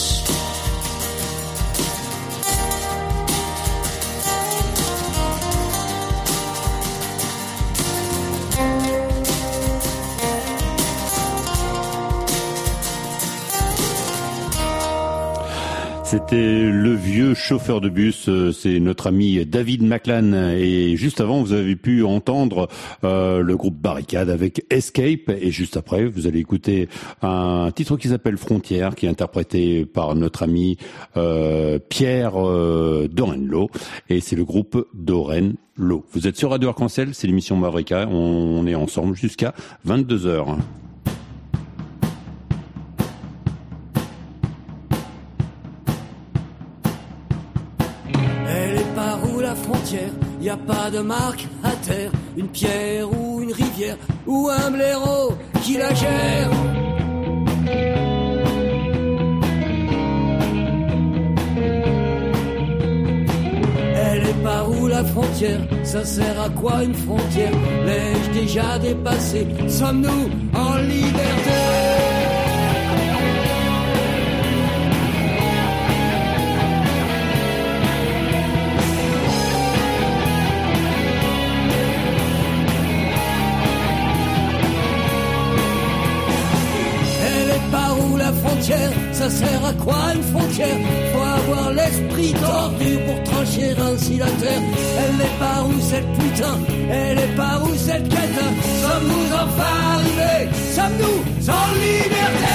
C'était le vieux chauffeur de bus, c'est notre ami David Maclan. Et juste avant, vous avez pu entendre euh, le groupe Barricade avec Escape. Et juste après, vous allez écouter un titre qui s'appelle Frontières, qui est interprété par notre ami euh, Pierre euh, Dorenlo. Et c'est le groupe Dorenlo. Vous êtes sur Radio Arc-en-Ciel, c'est l'émission Mavrika. On est ensemble jusqu'à vingt-deux heures. Y a pas de marque à terre, une pierre ou une rivière ou un blaireau qui la gère. Elle est par où la frontière? Ça sert à quoi une frontière? L'ai-je déjà dépassé? Sommes-nous en liberté? Ça sert à quoi une frontière? Faut avoir l'esprit tordu pour trancher ainsi la terre. Elle est par où cette putain? Elle est par où cette quête? Sommes-nous enfin arrivés? Sommes-nous en liberté?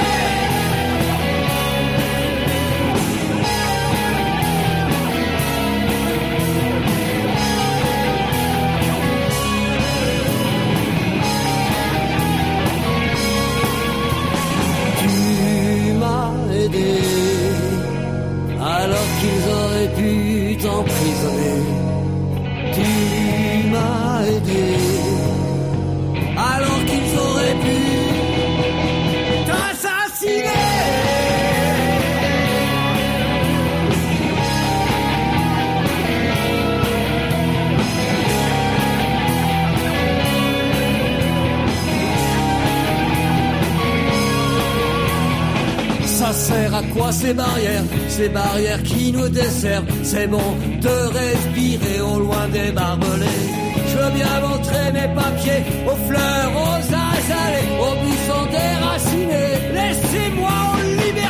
Alors qu'ils auraient pu t'emprisonner, tu m'as aidé. Alors qu'ils auraient pu t'assassiner. Ça sert à quoi ces barrières? Ces barrières qui nous desservent. C'est bon de respirer au loin des barbelés. Je veux bien montrer mes papiers aux fleurs, aux azalées, aux buissons déracinés. Laissez-moi en liberté.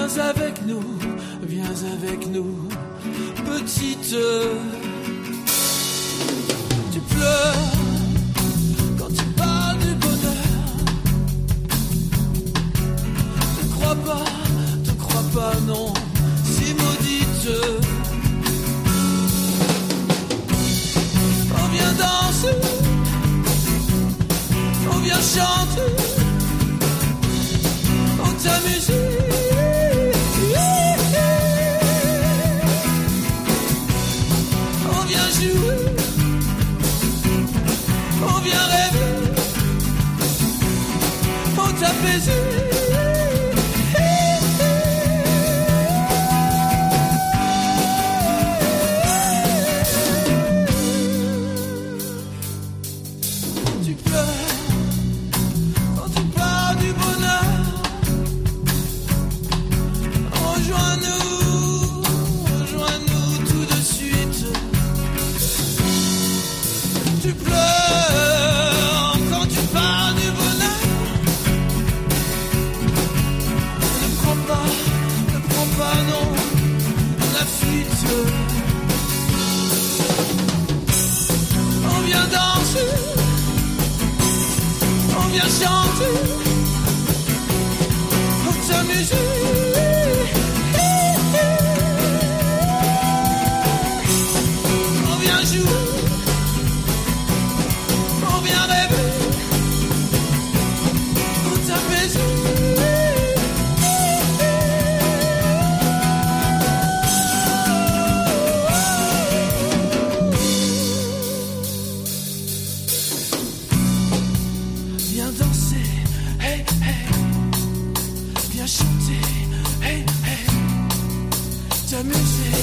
Viens avec nous, viens avec nous, petite. Tu pleures quand tu parles du bonheur. Ne crois pas, ne crois pas, non, si maudite. On vient danser, on vient chanter, on t'amuse. On vient jouer, on vient rêver, on t'apaiser. Tu pleures quand tu parles du bonheur. Rejoins-nous, rejoins-nous tout de suite. Tu pleures quand tu parles du bonheur. Ne prends pas, ne prends pas, non, la fuite. On vient danser, on vient chanter, on s'amuse. On vient jouer, on vient rêver, on t'apaise. Viens danser, hey hey, viens chanter, hey hey, t'amuser.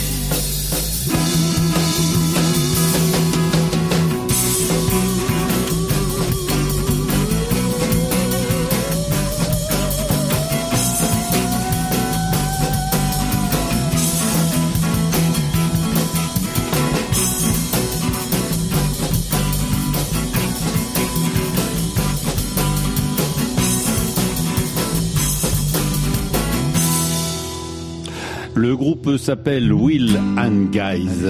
Le groupe s'appelle Will and Guys.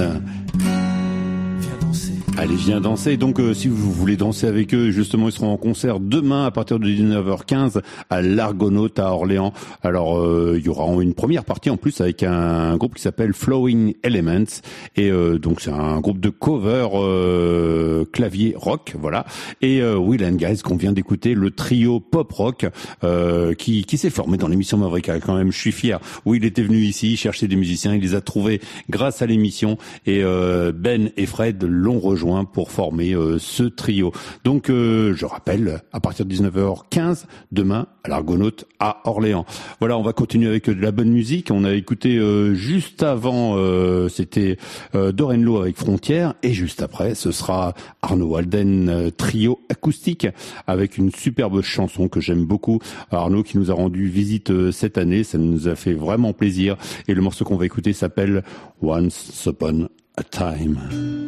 Allez, viens danser. Donc, euh, si vous voulez danser avec eux, justement, ils seront en concert demain à partir de dix-neuf heures quinze à l'Argonaute à Orléans. Alors, euh, il y aura une première partie en plus avec un, un groupe qui s'appelle Flowing Elements. Et euh, donc, c'est un groupe de cover euh, clavier rock, voilà. Et euh, Will and Guys qu'on vient d'écouter, le trio pop rock euh, qui, qui s'est formé dans l'émission Mavrika. Quand même, je suis fier. Oui, il était venu ici chercher des musiciens, il les a trouvés grâce à l'émission. Et euh, Ben et Fred l'ont rejoint pour former euh, ce trio. Donc, euh, je rappelle, à partir de dix-neuf heures quinze, demain, à l'Argonaute, à Orléans. Voilà, on va continuer avec de la bonne musique. On a écouté euh, juste avant, euh, c'était euh, Dorenlo avec Frontières, et juste après, ce sera Arnaud Walden, euh, trio acoustique, avec une superbe chanson que j'aime beaucoup. Arnaud qui nous a rendu visite euh, cette année, ça nous a fait vraiment plaisir. Et le morceau qu'on va écouter s'appelle Once Upon a Time.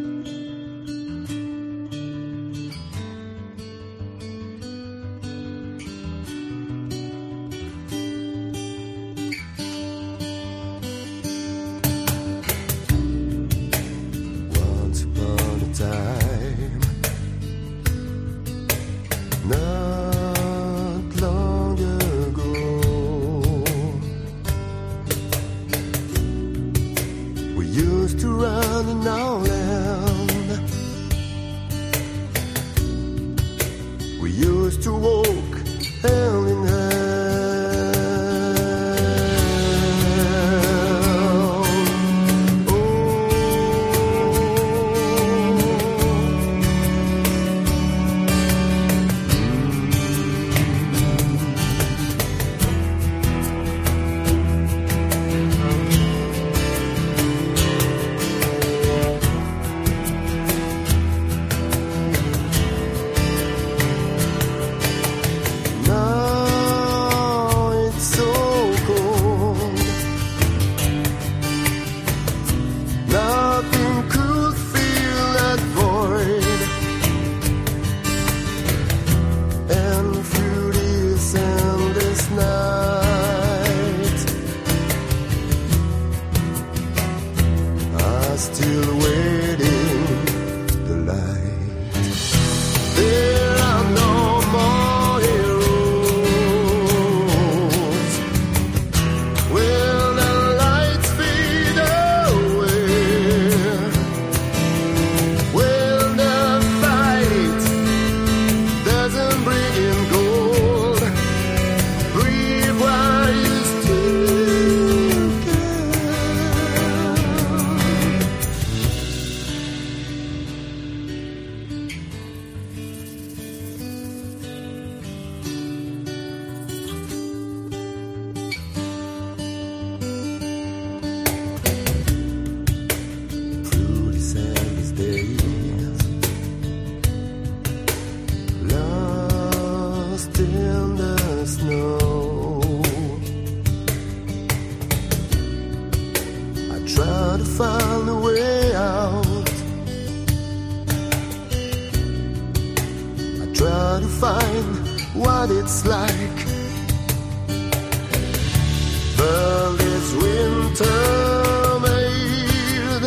Time, not long ago, we used to run in our land, we used to walk hand in hand. find what it's like. Well, this winter made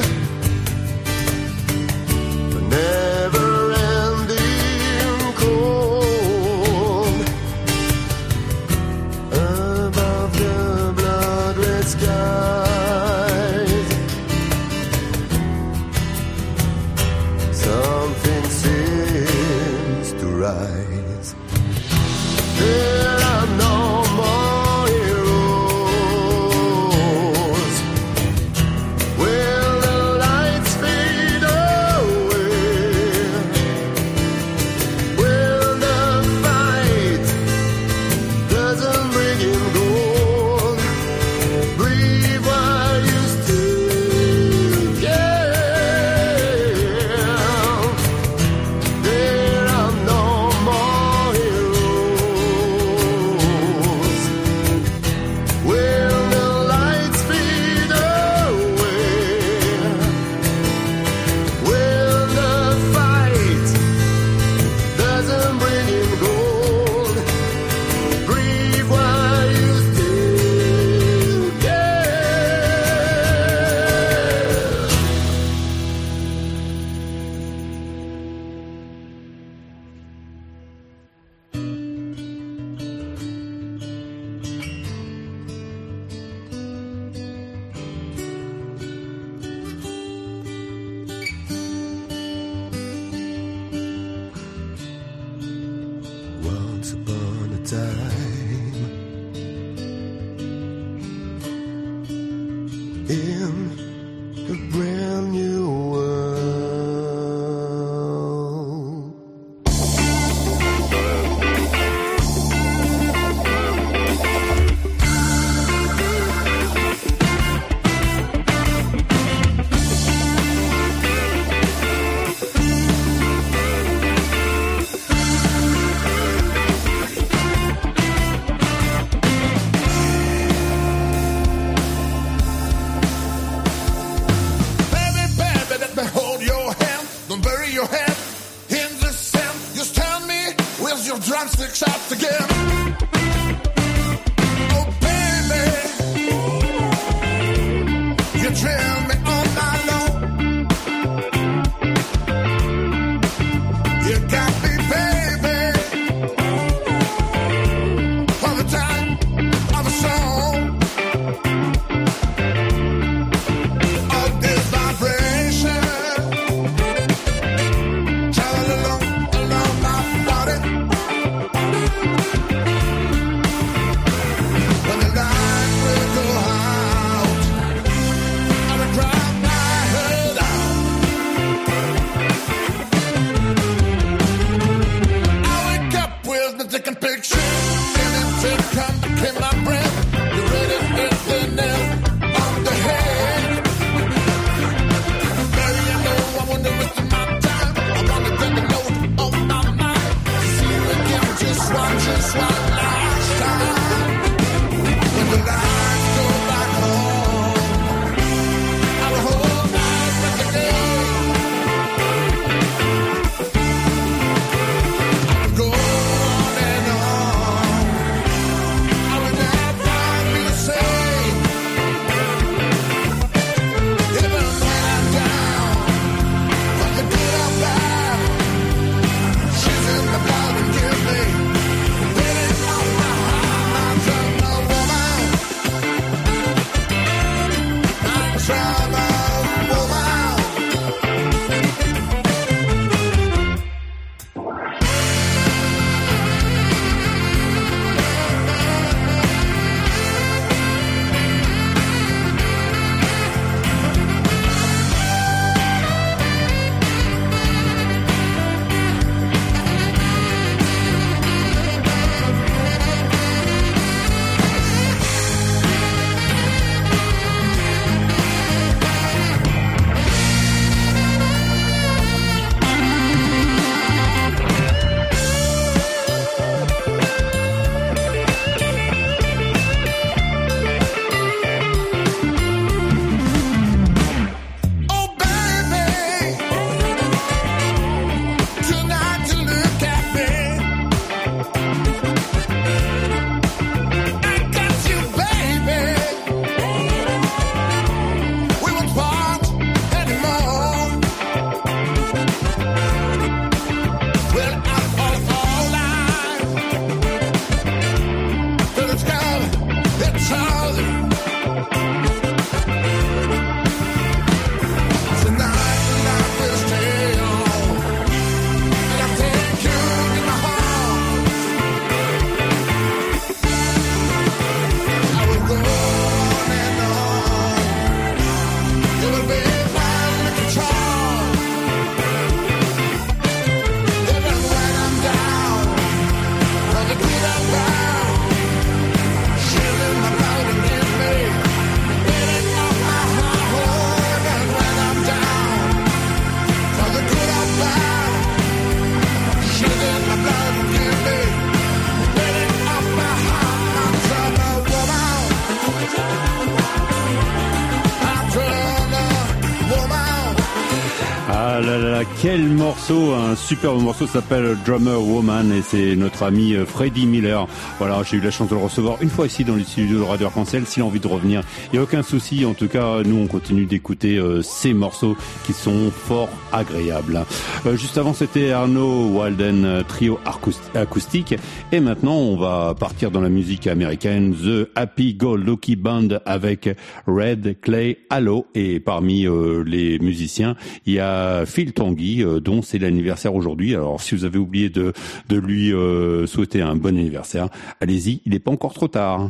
a never-ending cold above the blood-red skies. Something seems to rise. There are no more heroes. Will the lights fade away? Will the fight doesn't bring in gold? Breathe while you still can. There are no more heroes. Will the lights fade away? Will the fight doesn't bring in gold? Breathe while you still can. Once upon a time, in a brand new world. Baby, baby, let me hold your hand. Don't bury your head in the sand. Just tell me, where's your drumstick shot again? Oh, baby, you drill me all night long. You got me, baby, all the time of a song. All this vibration traveling along, along my body. quel morceau, un superbe morceau, s'appelle Drummer Woman et c'est notre ami Freddie Miller. Voilà, j'ai eu la chance de le recevoir une fois ici dans le studio de Radio Arc-en-Ciel. S'il a envie de revenir, il n'y a aucun souci. En tout cas, nous on continue d'écouter euh, ces morceaux qui sont fort agréables. Euh, juste avant, c'était Arno Walden Trio acoustique et maintenant on va partir dans la musique américaine, The Happy Go Lucky Band avec Red Clay Halo et parmi euh, les musiciens, il y a Phil Tanguy, euh, dont c'est l'anniversaire aujourd'hui. Alors, si vous avez oublié de, de lui euh, souhaiter un bon anniversaire, allez-y, il n'est pas encore trop tard.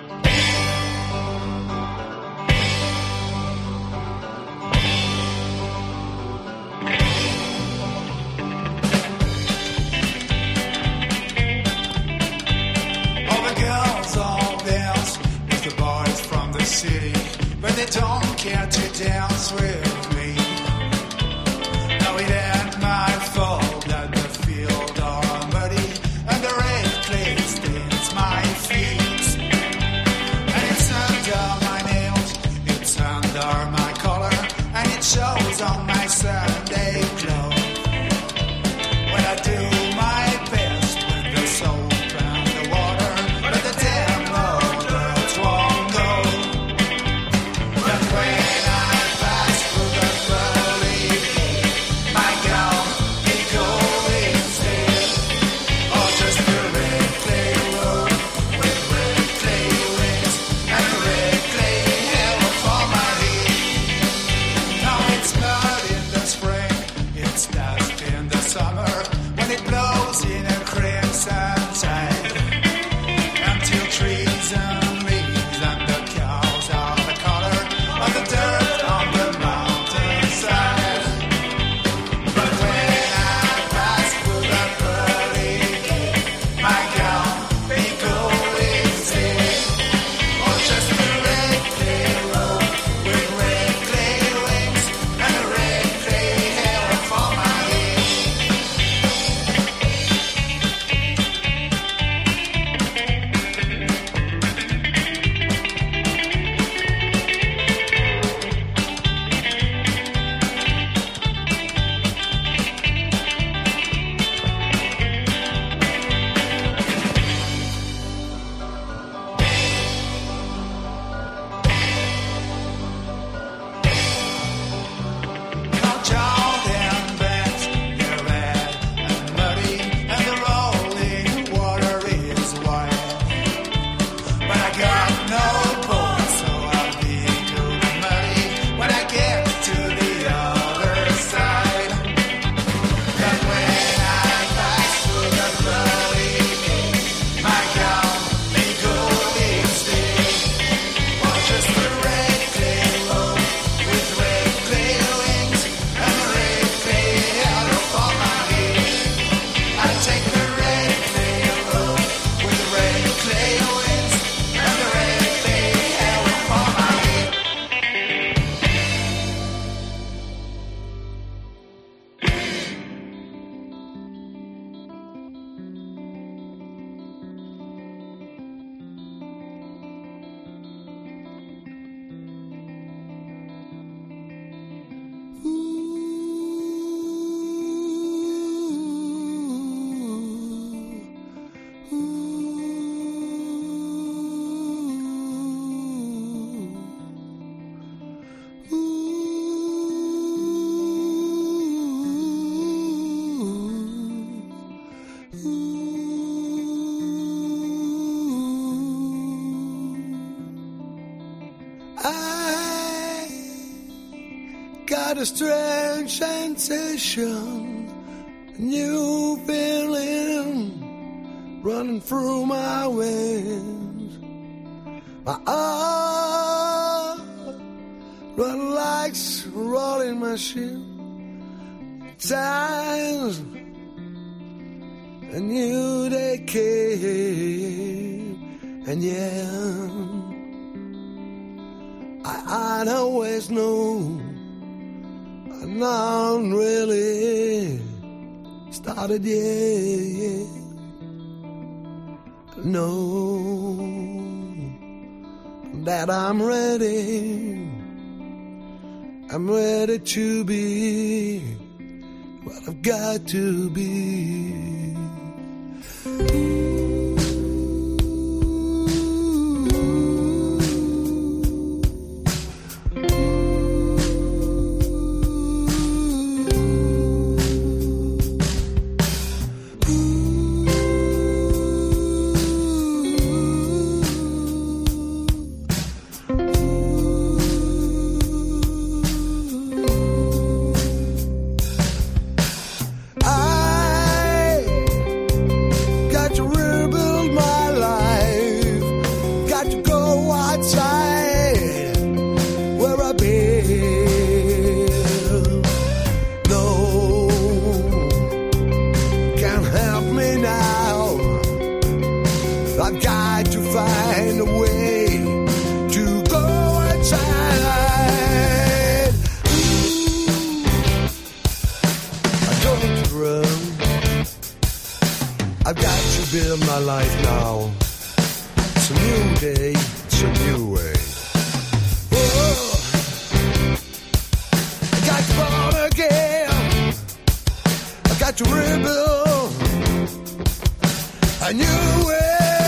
got a strange sensation, a new feeling running through my veins. My heart running like a rolling machine. Times I knew they came, and yeah, I, I'd always known. None really started yet. Know that I'm ready. I'm ready to be what I've got to be. Build my life now. It's a new day, it's a new way. Oh, I got to born again. I got to rebuild a new way.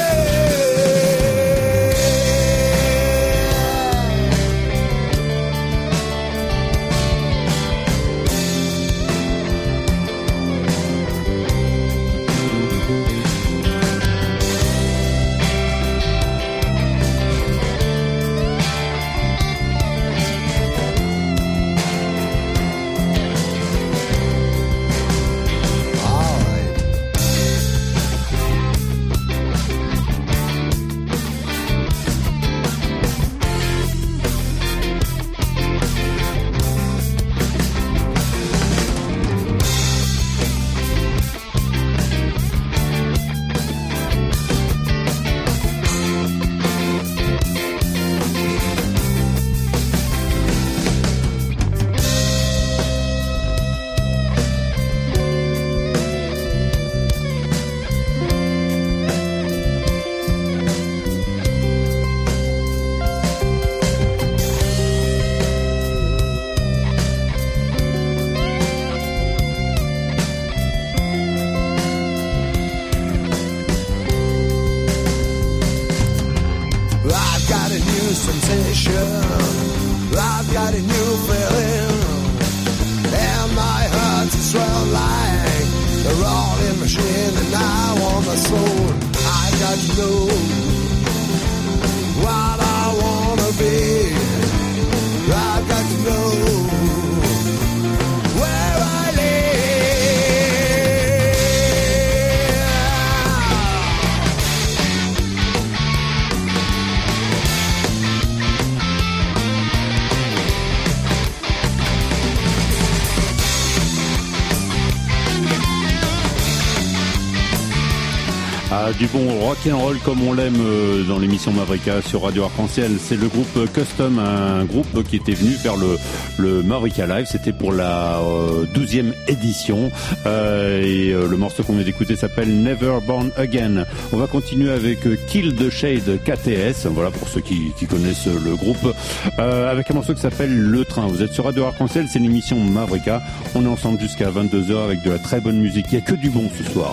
I've got a new feeling, and my heart's a swell like a rolling machine, and I want my soul. I got to know what I wanna be. I've got to know where I live. Ah, du bon rock'n'roll comme on l'aime euh, dans l'émission Mavrika sur Radio Arc-en-Ciel. C'est le groupe Custom, un groupe qui était venu faire le, le Mavrika Live. C'était pour la euh, douzième édition. Euh, et euh, le morceau qu'on vient d'écouter s'appelle Never Born Again. On va continuer avec euh, Kill the Shade K T S. Voilà pour ceux qui, qui connaissent le groupe. Euh, avec un morceau qui s'appelle Le Train. Vous êtes sur Radio Arc-en-Ciel, c'est l'émission Mavrika. On est ensemble jusqu'à vingt-deux heures avec de la très bonne musique. Il n'y a que du bon ce soir.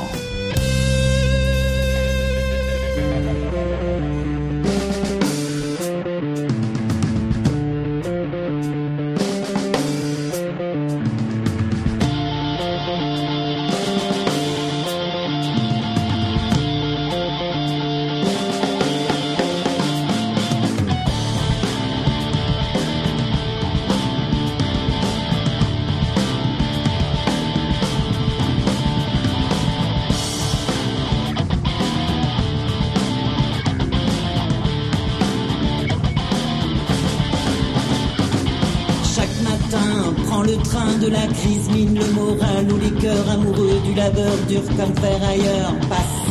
De la crise mine le moral où les cœurs amoureux du labeur dur comme fer ailleurs passent.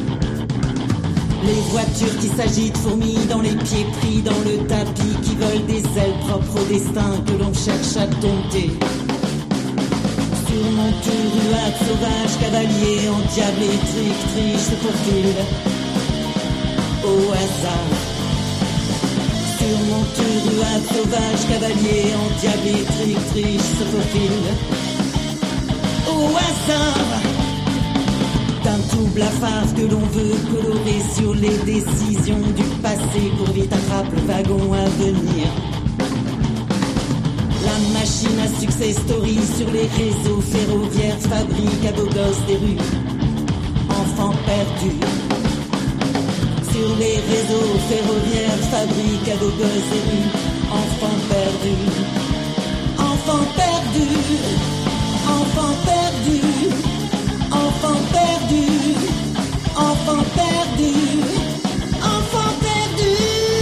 Les voitures qui s'agitent fourmillent dans les pieds pris dans le tapis, qui volent des ailes propres au destin que l'on cherche à dompter. Surmonture, ruade, sauvage, cavalier, endiablé, tric, triche, se faufile au hasard. Surmonture, ruade, sauvage, cavalier, endiablé, tric, triche, se faufile au hasard d'un tout blafard que l'on veut colorer sur les décisions du passé pour vite attraper le wagon à venir. La machine à success story sur les réseaux ferroviaires fabrique à beaux gosses des rues enfants perdus. Sur les réseaux ferroviaires fabrique à beaux gosses des rues enfants perdus. Enfants perdus, enfants perdus, enfants perdus, enfants perdus, enfants perdus.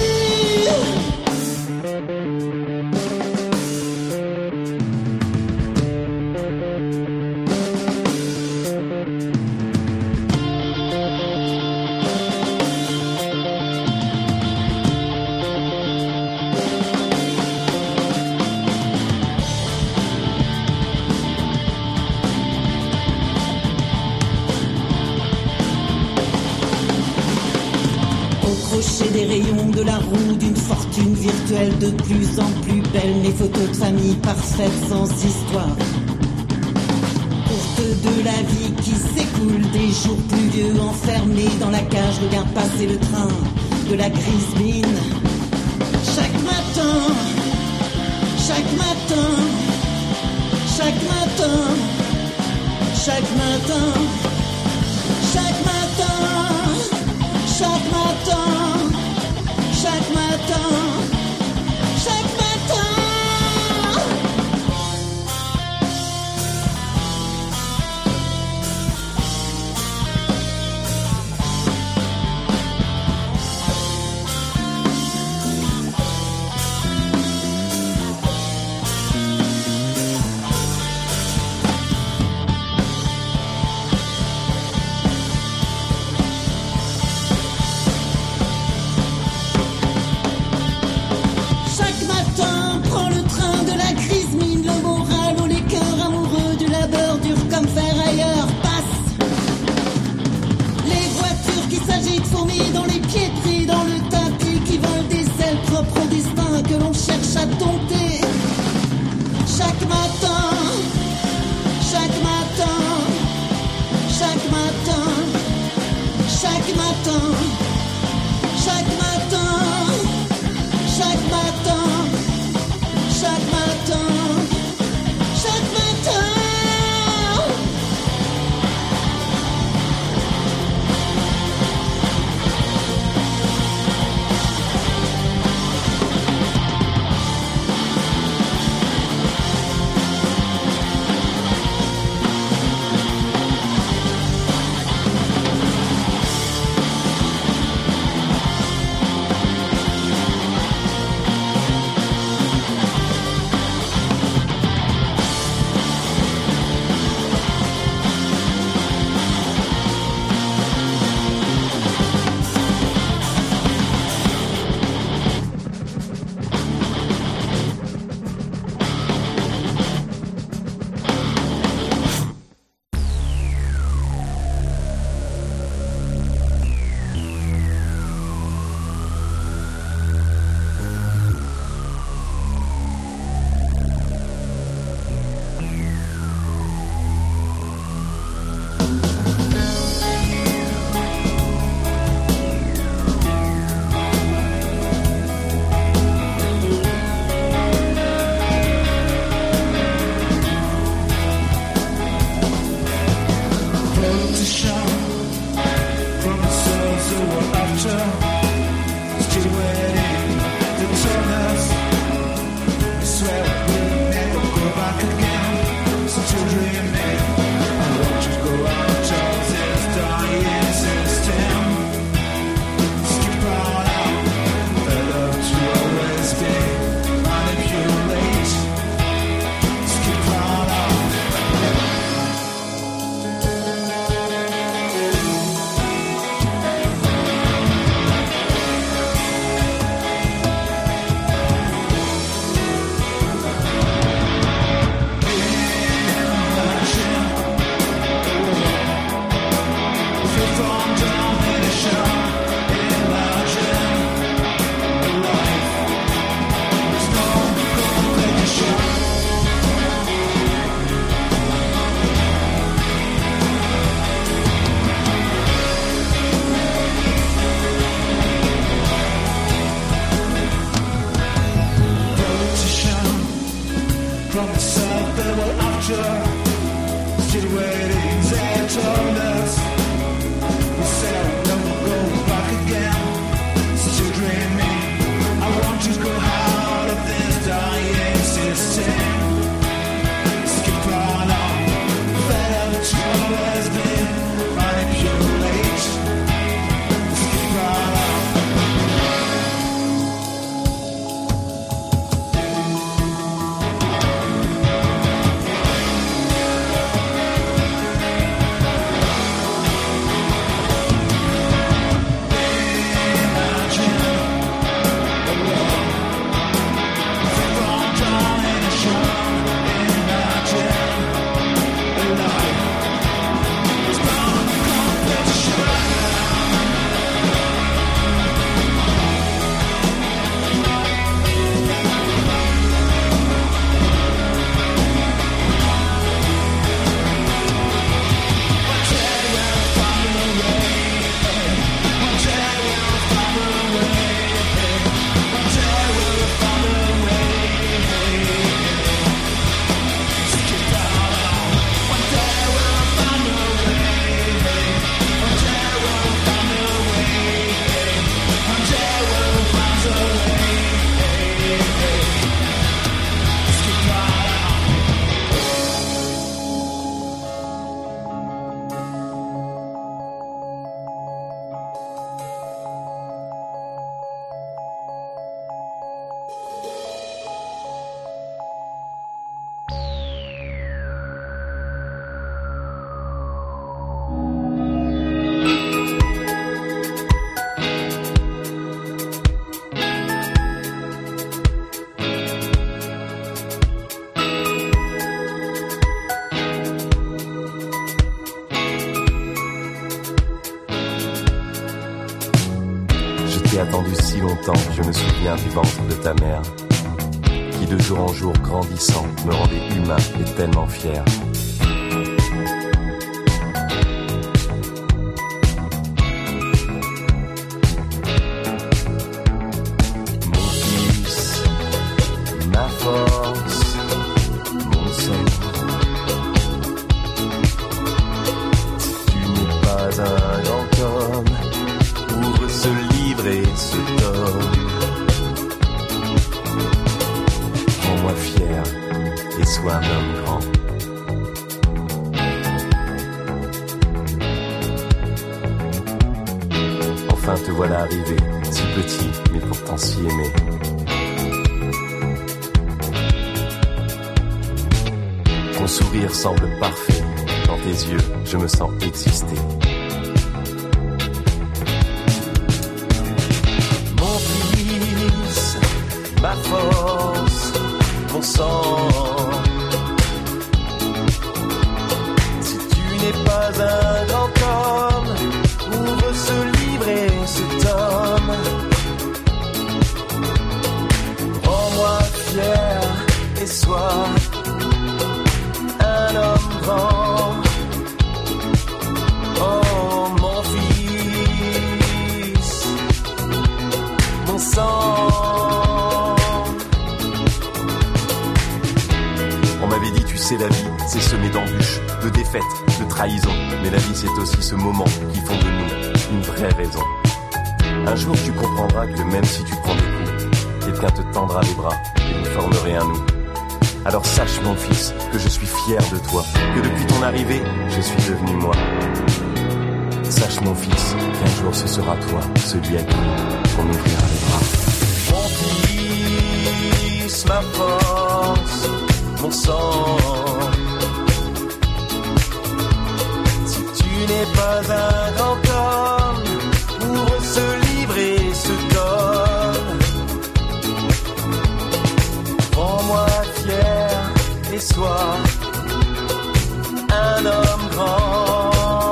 Des rayons de la roue d'une fortune virtuelle de plus en plus belle, mes photos de famille parfaites sans histoire. Courte de la vie qui s'écoule, des jours pluvieux enfermés dans la cage, regarde passer le train de la grise mine. Chaque matin, chaque matin, chaque matin, chaque matin, chaque matin, chaque matin. Chaque matin, chaque matin. Que l'on cherche à dompter. Chaque matin, chaque matin, chaque matin, chaque matin, chaque matin, chaque matin, chaque matin, chaque matin. qui a attendu si longtemps, je me souviens du ventre de ta mère, qui de jour en jour grandissant me rendait humain et tellement fier. Mon fils, ma force, mon sang. Tu n'es pas un grand homme, ouvre ce livre et ce tome. Rends-moi fier et sois un homme grand. Enfin te voilà arrivé, si petit, mais pourtant si aimé. Ton sourire semble parfait, dans tes yeux, je me sens exister. Mon fils, ma force, mon sang. Si tu n'es pas un grand homme, ouvre ce livre et ce tome. Rends-moi fier et sois un homme grand. Oh mon fils, mon sang. On m'avait dit, tu sais, la vie, c'est semé d'embûches, de défaites, de trahisons. Mais la vie, c'est aussi ce moment qui font de nous une vraie raison. Un jour, tu comprendras que même si tu prends des coups, quelqu'un te tendra les bras et vous formerez un nous. Alors sache, mon fils, que je suis fier de toi, que depuis ton arrivée, je suis devenu moi. Sache, mon fils, qu'un jour ce sera toi, celui à qui on ouvrira les bras. Mon fils, ma force, mon sang. Si tu n'es pas un grand homme, ouvre ce livre et ce tome. Rends-moi fier et sois un homme grand.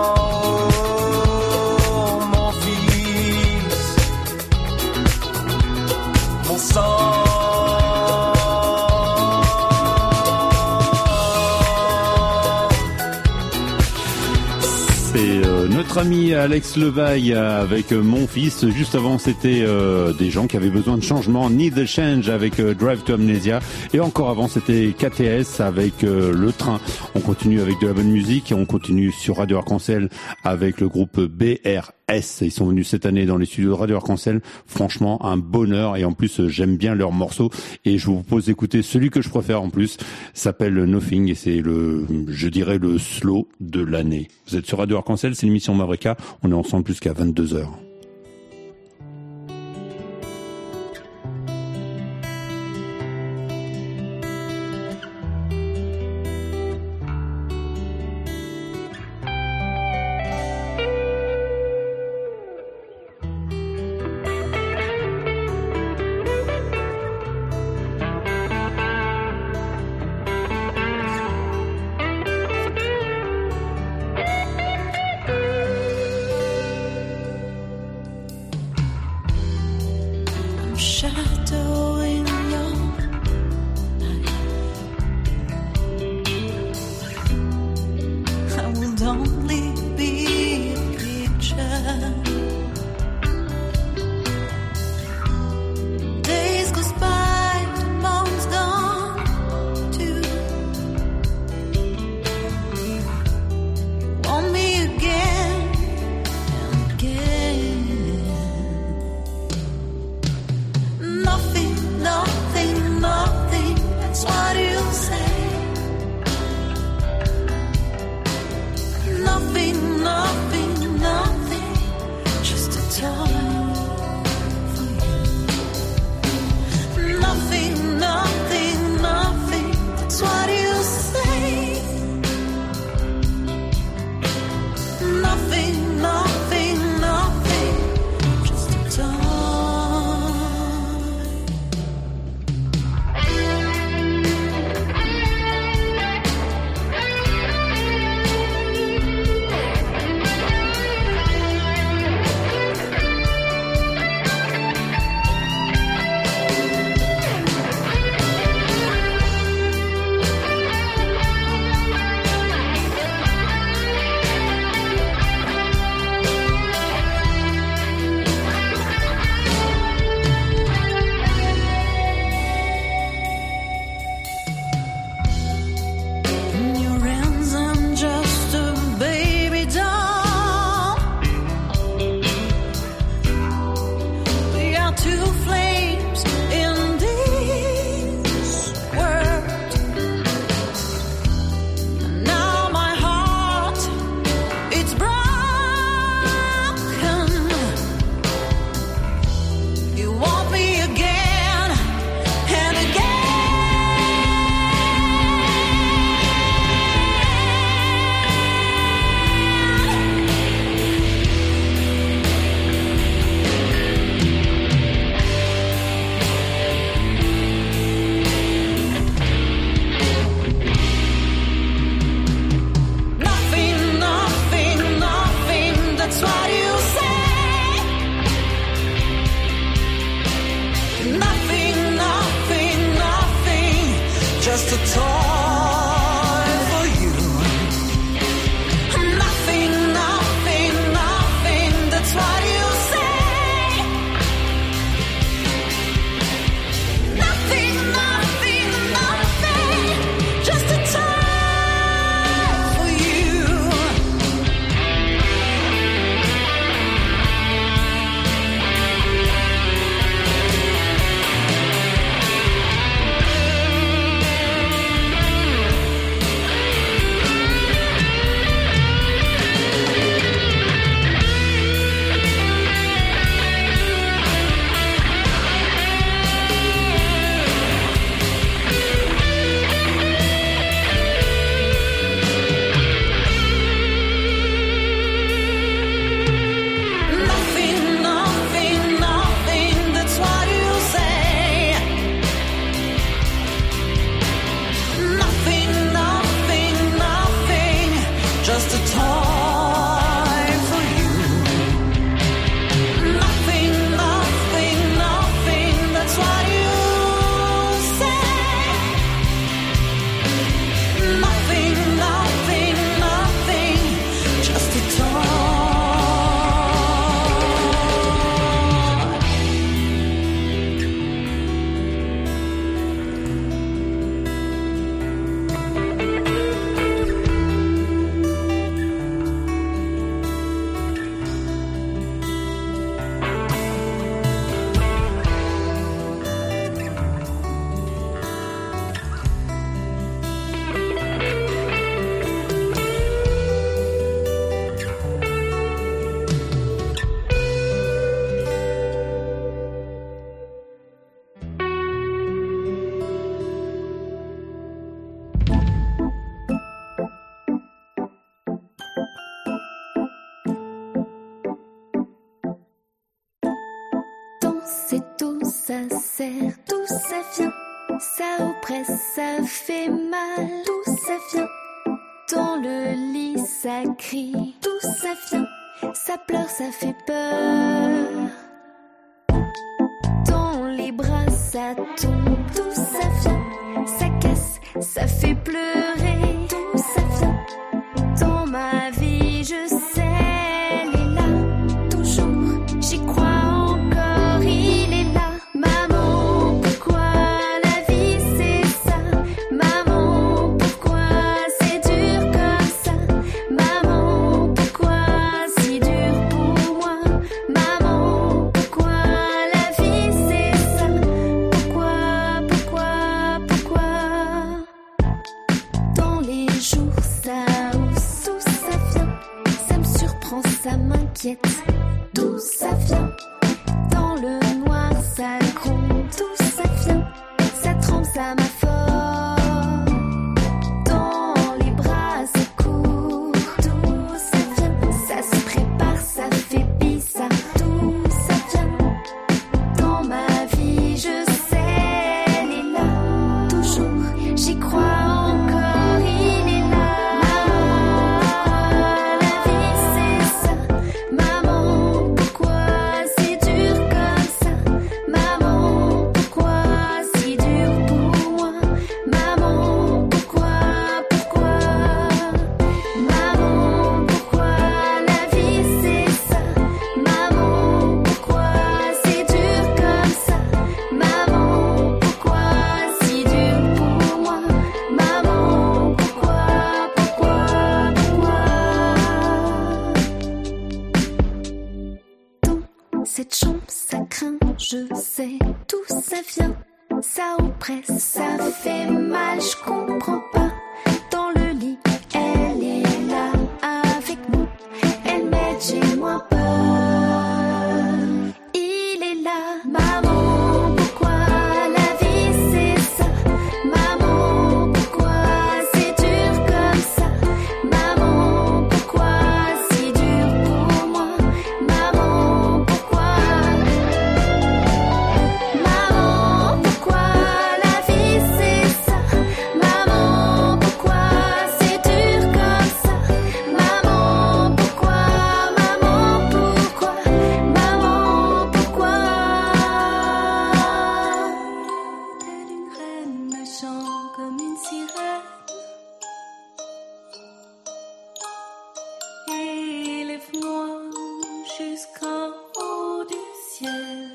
Oh, mon fils, mon sang. Notre ami Alex Levaille avec Mon Fils. Juste avant, c'était euh, des gens qui avaient besoin de changement. Need a Change avec euh, Drive to Amnesia. Et encore avant, c'était K T S avec euh, Le Train. On continue avec de la bonne musique et on continue sur Radio Arc-en-Ciel avec le groupe B R S. Ils sont venus cette année dans les studios de Radio Arc-en-Ciel. Franchement, un bonheur. Et en plus, j'aime bien leurs morceaux. Et je vous propose d'écouter celui que je préfère en plus. S'appelle Nothing et c'est le, je dirais, le slow de l'année. Vous êtes sur Radio Arc-en-Ciel, c'est l'émission Mavrika. On est ensemble jusqu'à vingt-deux heures. No c'est d'où ça sert, d'où ça vient. Ça oppresse, ça fait mal, d'où ça vient. Dans le lit, ça crie, d'où ça vient. Ça pleure, ça fait peur. Dans les bras, ça tombe, d'où ça vient. Ça casse, ça fait pleurer, d'où ça vient. Dans ma vie, je sais, elle est là, toujours, j'y crois encore, il est là. Maman, pourquoi la vie c'est ça? Maman, pourquoi c'est dur comme ça? Maman, pourquoi si dur pour moi? Maman, pourquoi la vie c'est ça? Pourquoi, pourquoi, pourquoi? Dans les jours ça hausse, d'où ça vient? Ça me surprend, ça m'inquiète, d'où ça vient? Dans le noir ça gronde, d'où ça vient? Ça tremble, ça m'affole. Dans les bras ça court, d'où ça vient? Ça se prépare, ça fait bizarre, d'où ça vient? Dans ma vie je sais, elle est là, toujours, j'y crois encore, il est là. Maman, la vie c'est ça. Maman, pourquoi c'est dur comme ça? Maman, pourquoi si dur pour moi? Maman, pourquoi, pourquoi? Maman, pourquoi la vie c'est ça? Maman, pourquoi c'est dur comme ça? Maman, pourquoi si dur pour moi? Maman, pourquoi, pourquoi, pourquoi? Dans cette chambre ça craint, je sais d'où ça vient. Ça oppresse, ça fait mal, je comprends pas. Dans le lit, elle est là avec nous. Elle m'aide, j'ai moins peur. Il est là, maman, pourquoi la vie c'est ça? Maman, pourquoi c'est dur comme ça? Maman, pourquoi si dur pour moi? Maman, pourquoi? Maman, pourquoi la vie c'est ça? Maman, pourquoi c'est dur comme ça? Maman, pourquoi? Maman, pourquoi? Maman, pourquoi? Telle une reine nagant comme une sirène, élève-moi jusqu'en haut du ciel.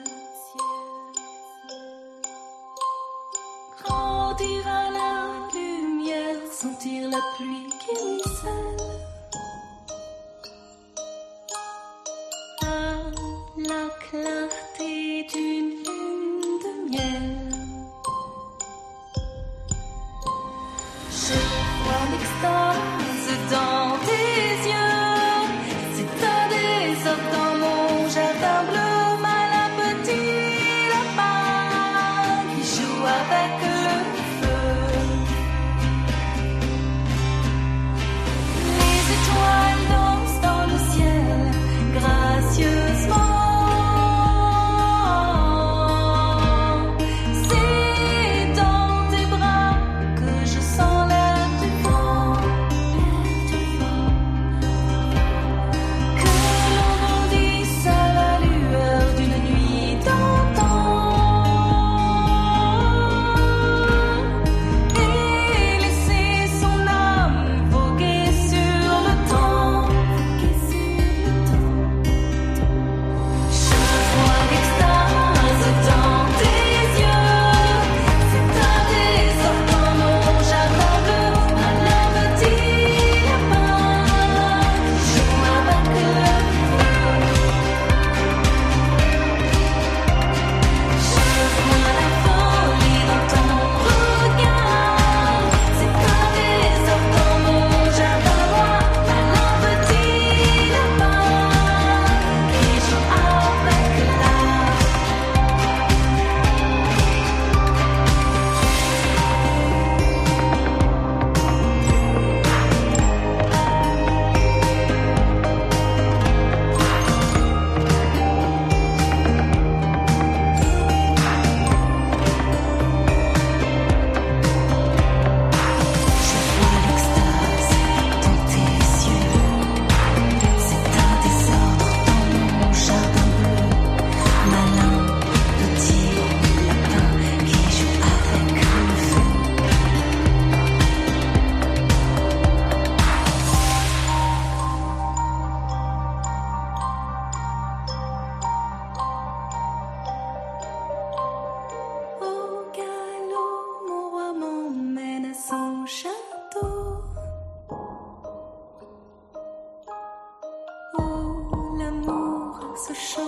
Grandir à la lumière, sentir la pluie qui ruisselle. À la clarté d'une lune de miel. Je vois l'extase dans tes yeux. C'est un désordre dans mon jardin bleu. Malin petit lapin qui joue avec le feu. Les étoiles dansent dans le ciel gracieusement. C'est dans tes bras que je sens l'air du vent, l'air du vent.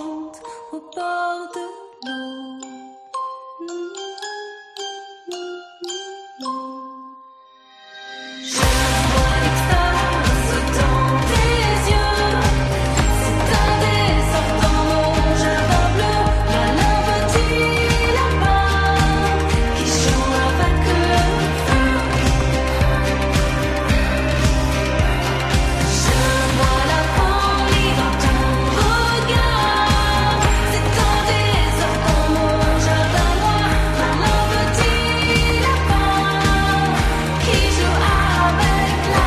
chante au bord de l'eau. Je vois l'extase dans tes yeux. C'est un désordre dans mon jardin bleu. Malin petit lapin qui joue avec le feu. Je vois la folie dans ton regard. C'est un désordre dans mon jardin noir. Malin petit lapin qui joue avec la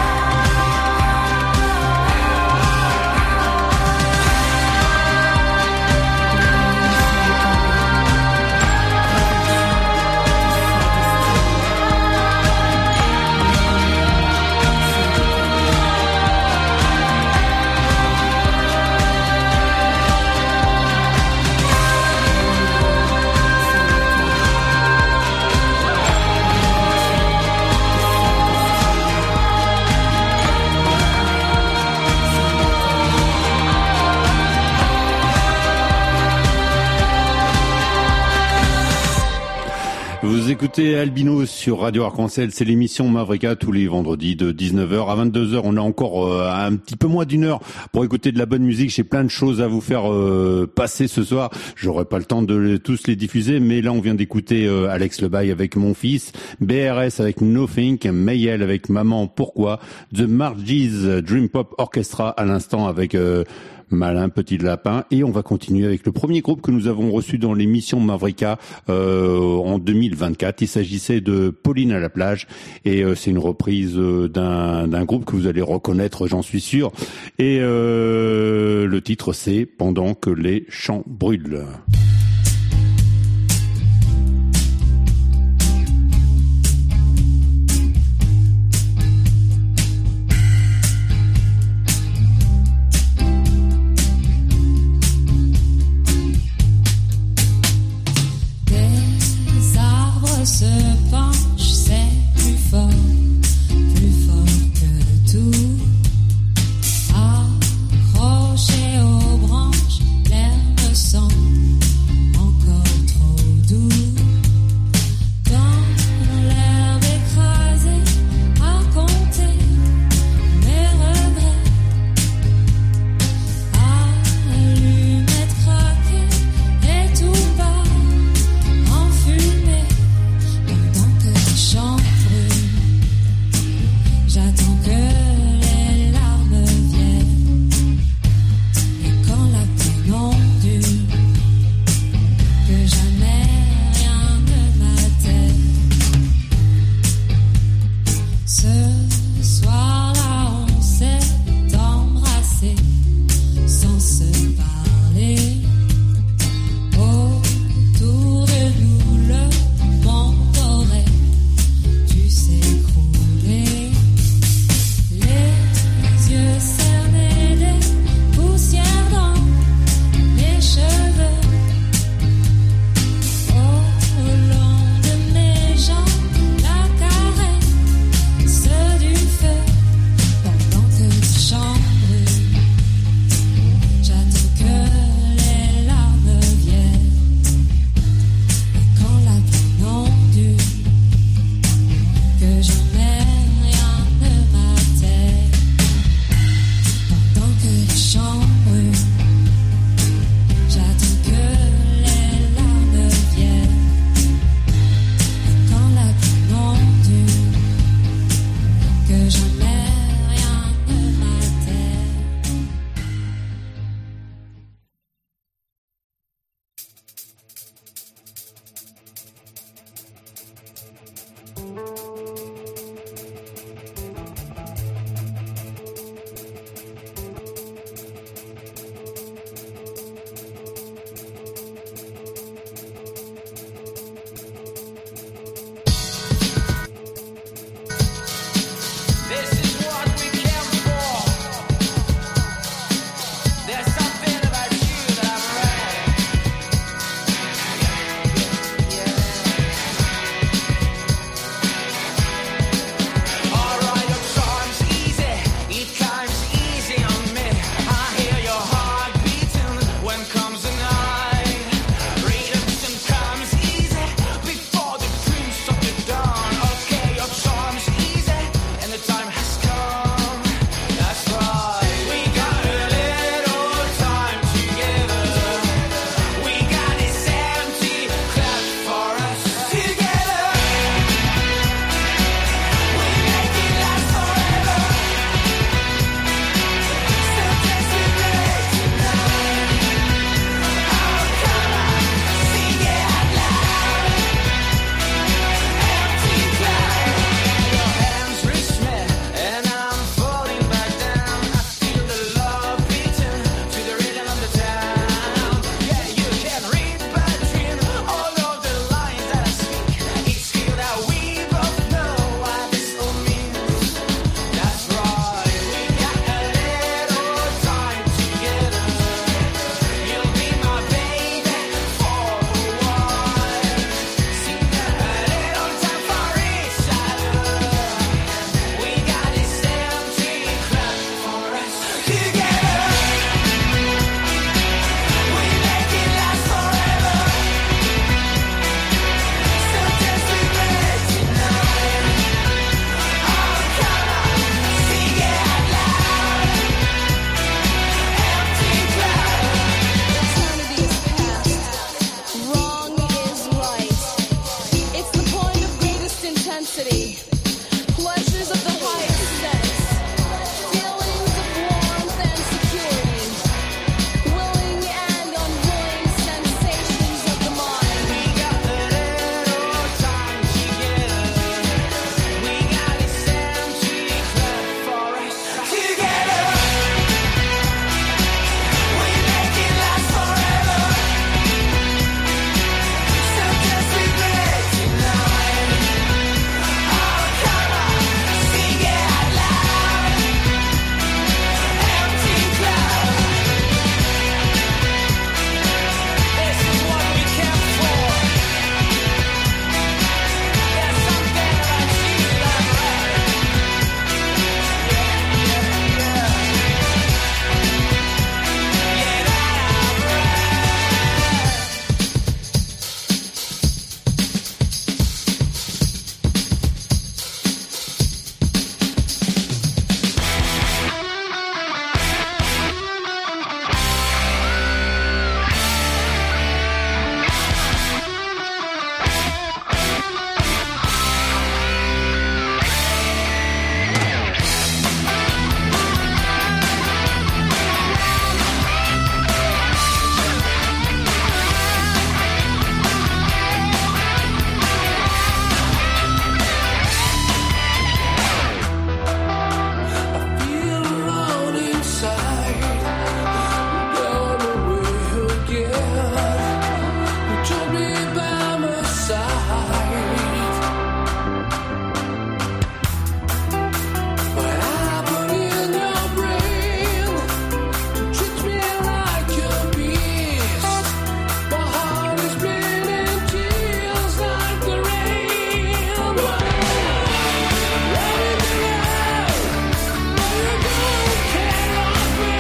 Vous écoutez Albino sur Radio Arc-en-Ciel, c'est l'émission Mavrika tous les vendredis de dix-neuf heures à vingt-deux heures. On a encore euh, un petit peu moins d'une heure pour écouter de la bonne musique. J'ai plein de choses à vous faire euh, passer ce soir. J'aurai pas le temps de les, tous les diffuser, mais là on vient d'écouter euh, Alex Lebaille avec Mon Fils, B R S avec Nothing, Mayel avec Maman Pourquoi, The Margie's Dream Pop Orchestra à l'instant avec euh, Malin Petit Lapin, et on va continuer avec le premier groupe que nous avons reçu dans l'émission Mavrika euh, en deux mille vingt-quatre. Il s'agissait de Pauline à la plage, et euh, c'est une reprise euh, d'un, d'un groupe que vous allez reconnaître, j'en suis sûr, et euh, le titre c'est Pendant que les champs brûlent. Se penche, c'est plus fort, plus fort que tout. Accroché aux branches, l'air me sent You told me by my side. What happened in your brain? You treat me like a beast. My heart is bleeding, tears like the rain. Where did you go? Where you go? Care of me.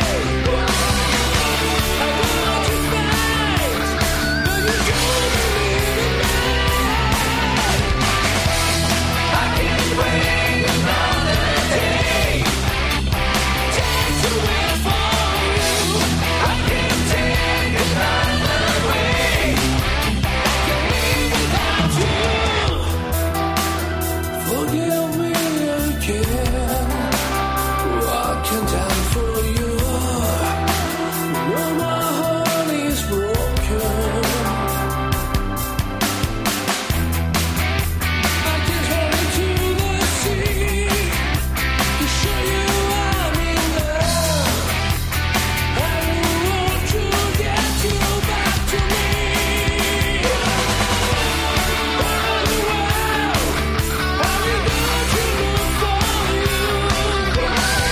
I want you back, but you don't believe in me. I can't wait another day. Take to wait for you. I can't take another way. I can't live without you. Forgive me again. Walking down for you. When my heart is broken, I just run into the sea to show you I'm in love. I want to get you back to me. Around the world, how we got to look for you.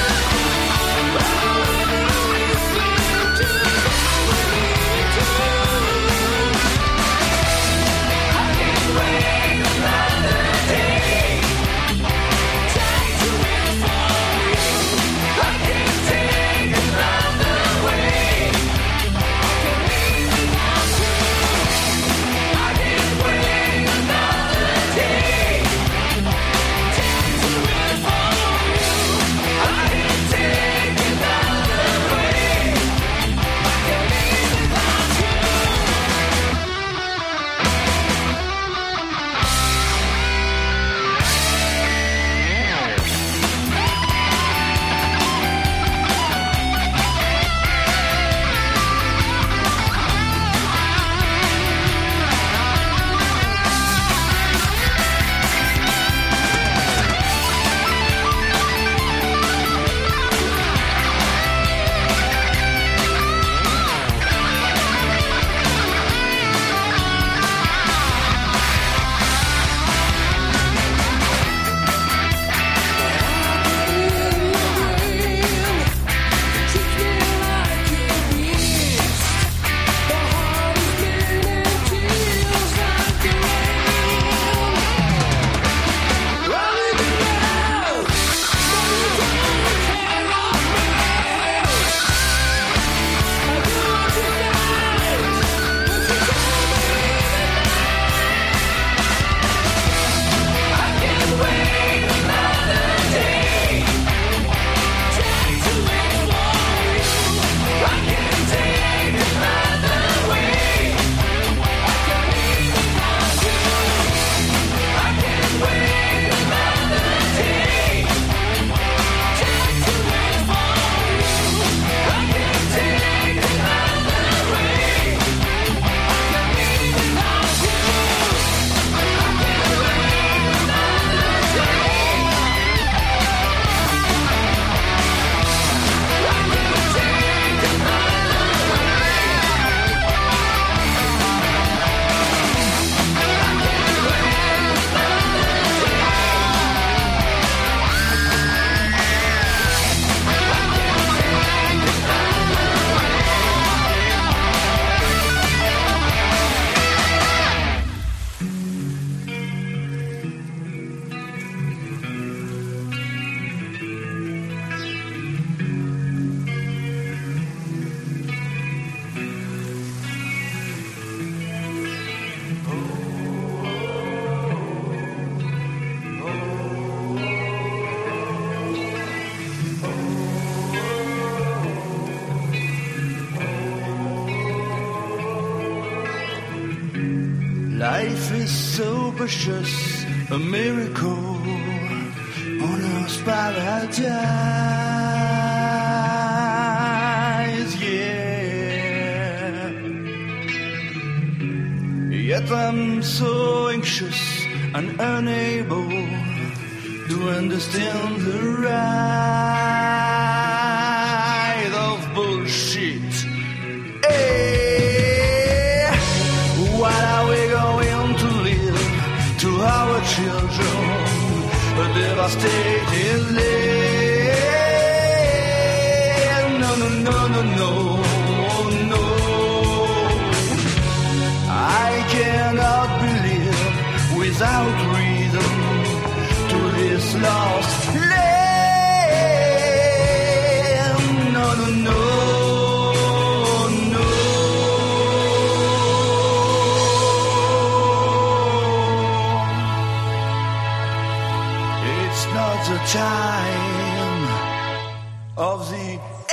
Life is so precious, a miracle on earth's paradise, yeah. Yet I'm so anxious and unable to understand the ride of bullshit. Hey! children, a devastated land. No, no, no, no, no, no. I cannot believe without reason to this lost land. No, no, no. The time of the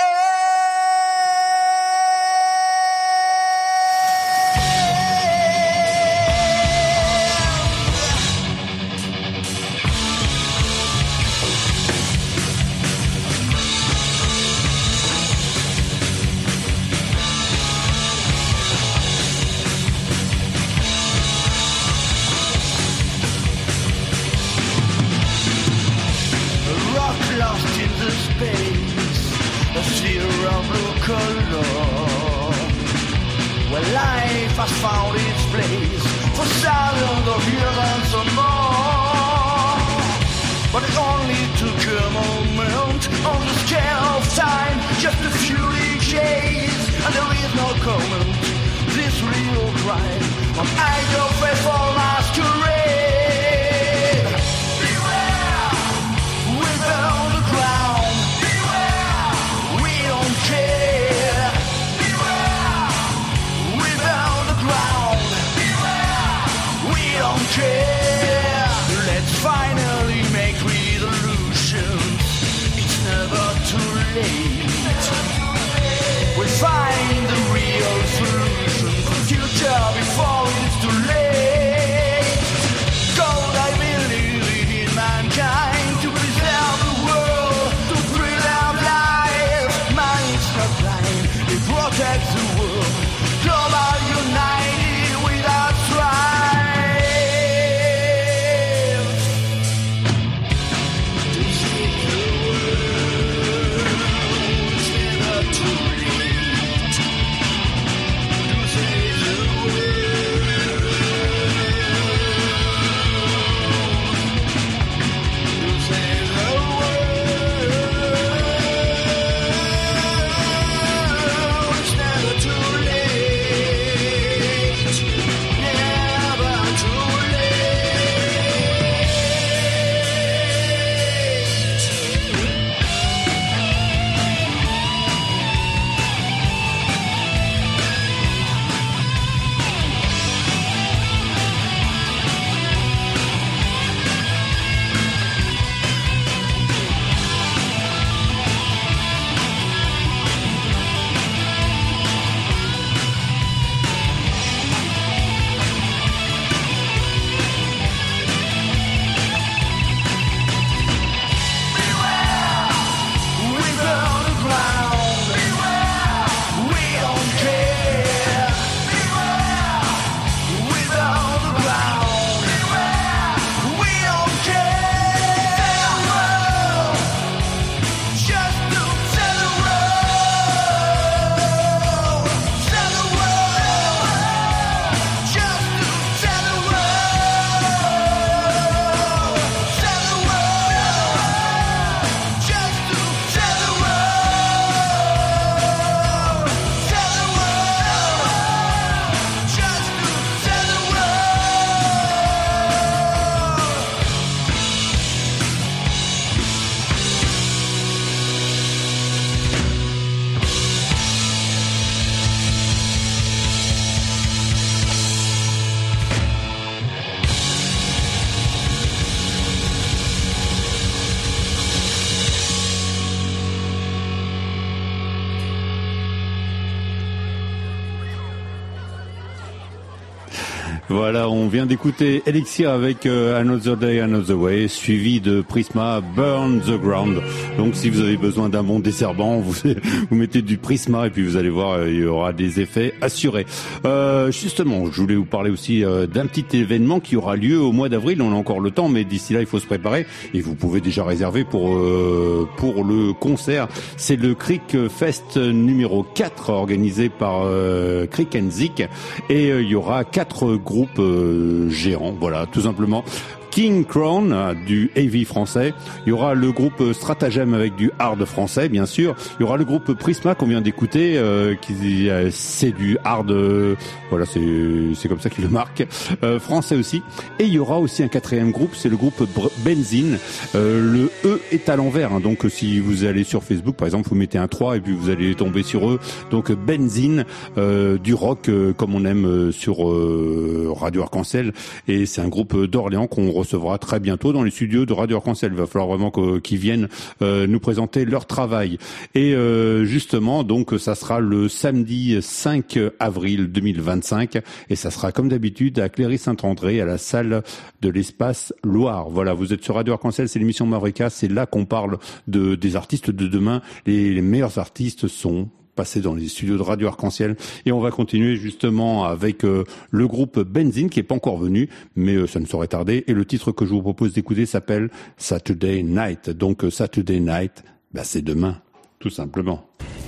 lost in the space, a sphere of blue color, where life has found its place for thousands of years and some more. But it only took a moment on the scale of time, just a few decades, and there is no comment. This real crime of idle faithful masquerade. Let's finally make resolutions. It's never too late. We'll find the real solution for the future before it's too late. God, I believe in mankind to preserve the world, to preserve life. Man is not blind, it protects the world. Global united without strife. Voilà, on vient d'écouter Elixir avec euh, Another Day, Another Way, suivi de Prisma, Burn the Ground. Donc si vous avez besoin d'un bon desherbant, vous, vous mettez du Prisma et puis vous allez voir, il y aura des effets assurés. Euh, justement, je voulais vous parler aussi euh, d'un petit événement qui aura lieu au mois d'avril. On a encore le temps, mais d'ici là, il faut se préparer. Et vous pouvez déjà réserver pour euh, pour le concert. C'est le Creek Fest numéro quatre, organisé par euh, Creek and Zik. Et euh, il y aura quatre groupes Euh, géant, voilà, tout simplement. King Crown, du heavy français. Il y aura le groupe Stratagem avec du hard français, bien sûr. Il y aura le groupe Prisma qu'on vient d'écouter, euh, qui euh, c'est du hard, euh, voilà, c'est c'est comme ça qu'il le marque, euh, français aussi. Et il y aura aussi un quatrième groupe, c'est le groupe Benzine. Euh, le E est à l'envers, hein, donc si vous allez sur Facebook, par exemple, vous mettez un trois et puis vous allez tomber sur eux. Donc Benzine, euh, du rock euh, comme on aime euh, sur euh, Radio Arc-en-Ciel. Et c'est un groupe d'Orléans qu'on recevra très bientôt dans les studios de Radio Arc-en-Ciel. Il va falloir vraiment qu'ils viennent euh, nous présenter leur travail. Et euh, justement, donc ça sera le samedi cinq avril deux mille vingt-cinq et ça sera comme d'habitude à Cléry-Saint-André, à la salle de l'Espace Loire. Voilà, vous êtes sur Radio Arc-en-Ciel, c'est l'émission Mavrika, c'est là qu'on parle de des artistes de demain. Les, les meilleurs artistes sont passés dans les studios de Radio Arc-en-Ciel et on va continuer justement avec euh, le groupe Benzine qui est pas encore venu, mais euh, ça ne saurait tarder. Et le titre que je vous propose d'écouter s'appelle Saturday Night. Donc euh, Saturday Night, bah, c'est demain, tout simplement.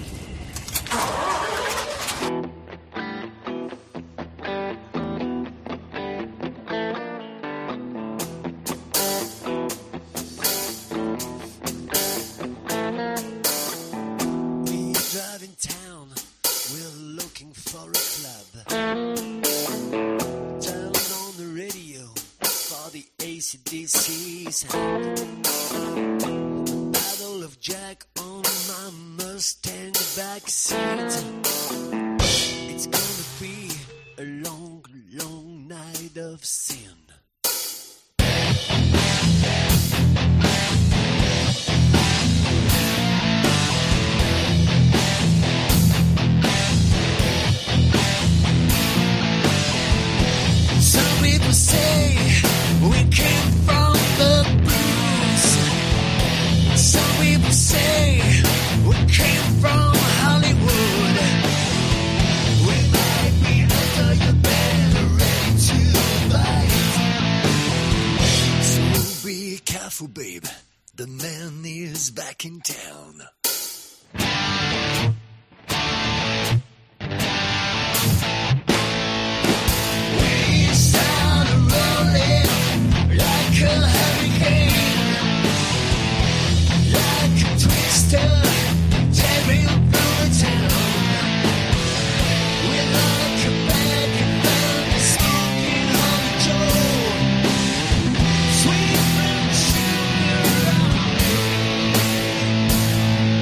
Battle of Jack on my Mustang backseat. It's gonna be a long, long night of sin. Some people say we came from the blues. Some people say we came from Hollywood. We might be under your banner, ready to bite. So be careful, babe. The man is back in town. We started rolling like a hurricane, like a twister tearing through the town. We're like a bag of thunder smoking on the joe. Sweet brown sugar.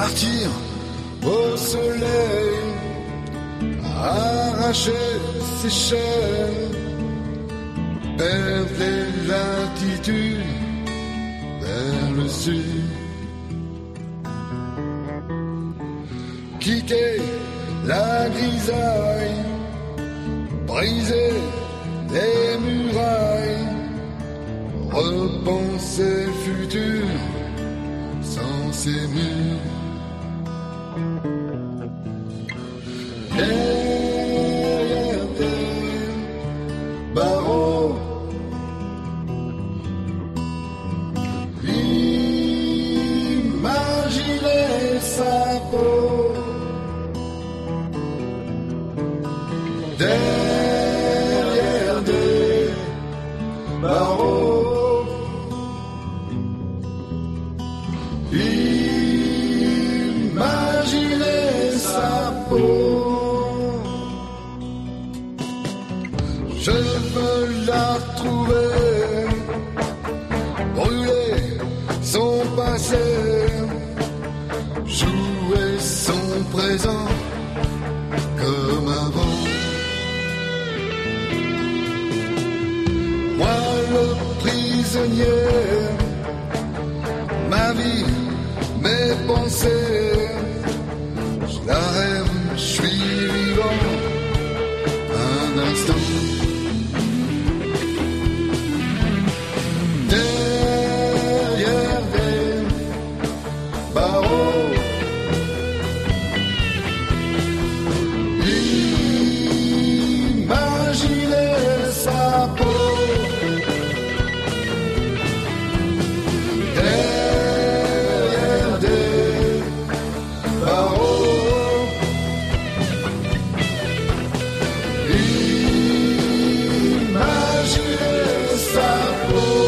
partir au soleil, arracher ses chaînes, perdre les latitudes vers le sud, quitter la grisaille, briser les murailles, repenser le futur sans ces murs. Derrière des barreaux, imaginez sa peau. Derrière des barreaux, imaginez sa peau. Je veux la retrouver, brûler son passé, jouer son présent comme avant. Moi le prisonnier, ma vie, mes pensées, je la rêve, je suis vivant un instant. Derrière des barreaux, imaginez sa peau. Derrière des barreaux, imaginez sa peau.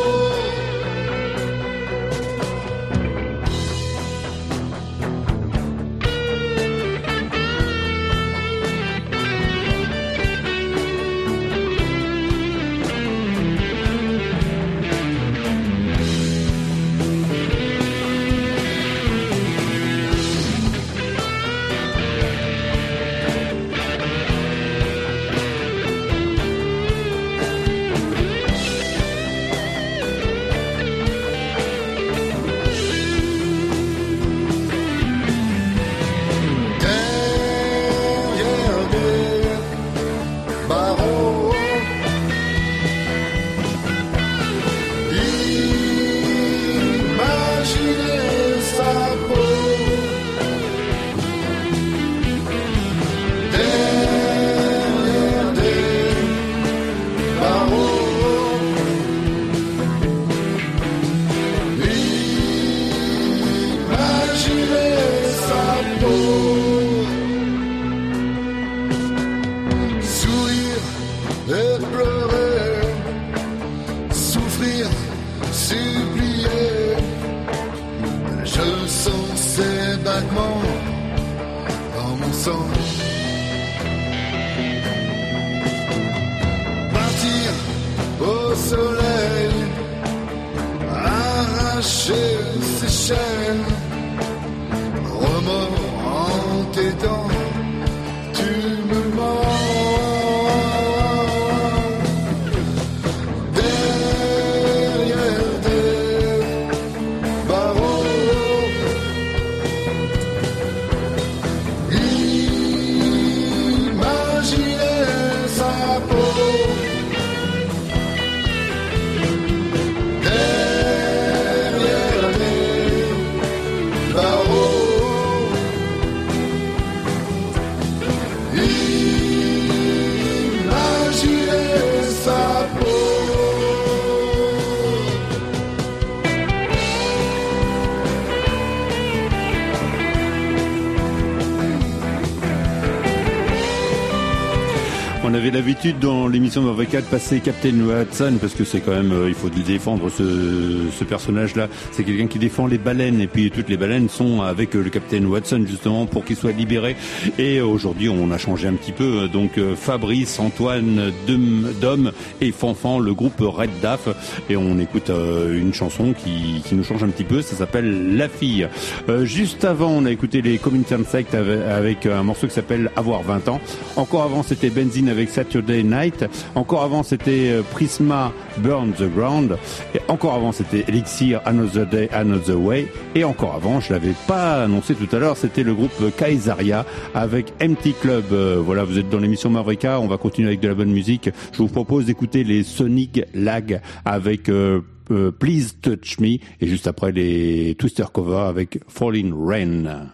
Derrière des barreaux, imaginez sa peau. Derrière des barreaux, imaginez sa peau. Sourire et pleurer, souffrir, supplier, je sens ces battements dans mon sang. Partir au soleil, arracher ses chaînes, remords en tes dents, tu me mens. Derrière des barreaux, imaginez sa peau. Derrière des barreaux, On avait l'habitude dans l'émission Mavrika de passer Captain Watson parce que c'est quand même, euh, il faut défendre ce, ce personnage-là. C'est quelqu'un qui défend les baleines et puis toutes les baleines sont avec euh, le Captain Watson justement pour qu'il soit libéré. Et euh, aujourd'hui, on a changé un petit peu. Donc euh, Fabrice, Antoine, Dom et Fanfan, le groupe Red Daf. Et on écoute euh, une chanson qui, qui nous change un petit peu. Ça s'appelle La Fille. Euh, juste avant, on a écouté les Community Insect avec, avec un morceau qui s'appelle Avoir vingt ans. Encore avant, c'était Benzine avec Saturday Night. Encore avant, c'était Prisma Burn the Ground. Et encore avant, c'était Elixir Another Day, Another Way. Et encore avant, je l'avais pas annoncé tout à l'heure, c'était le groupe Kaisaria avec Empty Club. Euh, voilà, vous êtes dans l'émission Mavrika. On va continuer avec de la bonne musique. Je vous propose d'écouter les Sonic Lag avec euh, euh, Please Touch Me. Et juste après, les Twister Cover avec Falling Rain.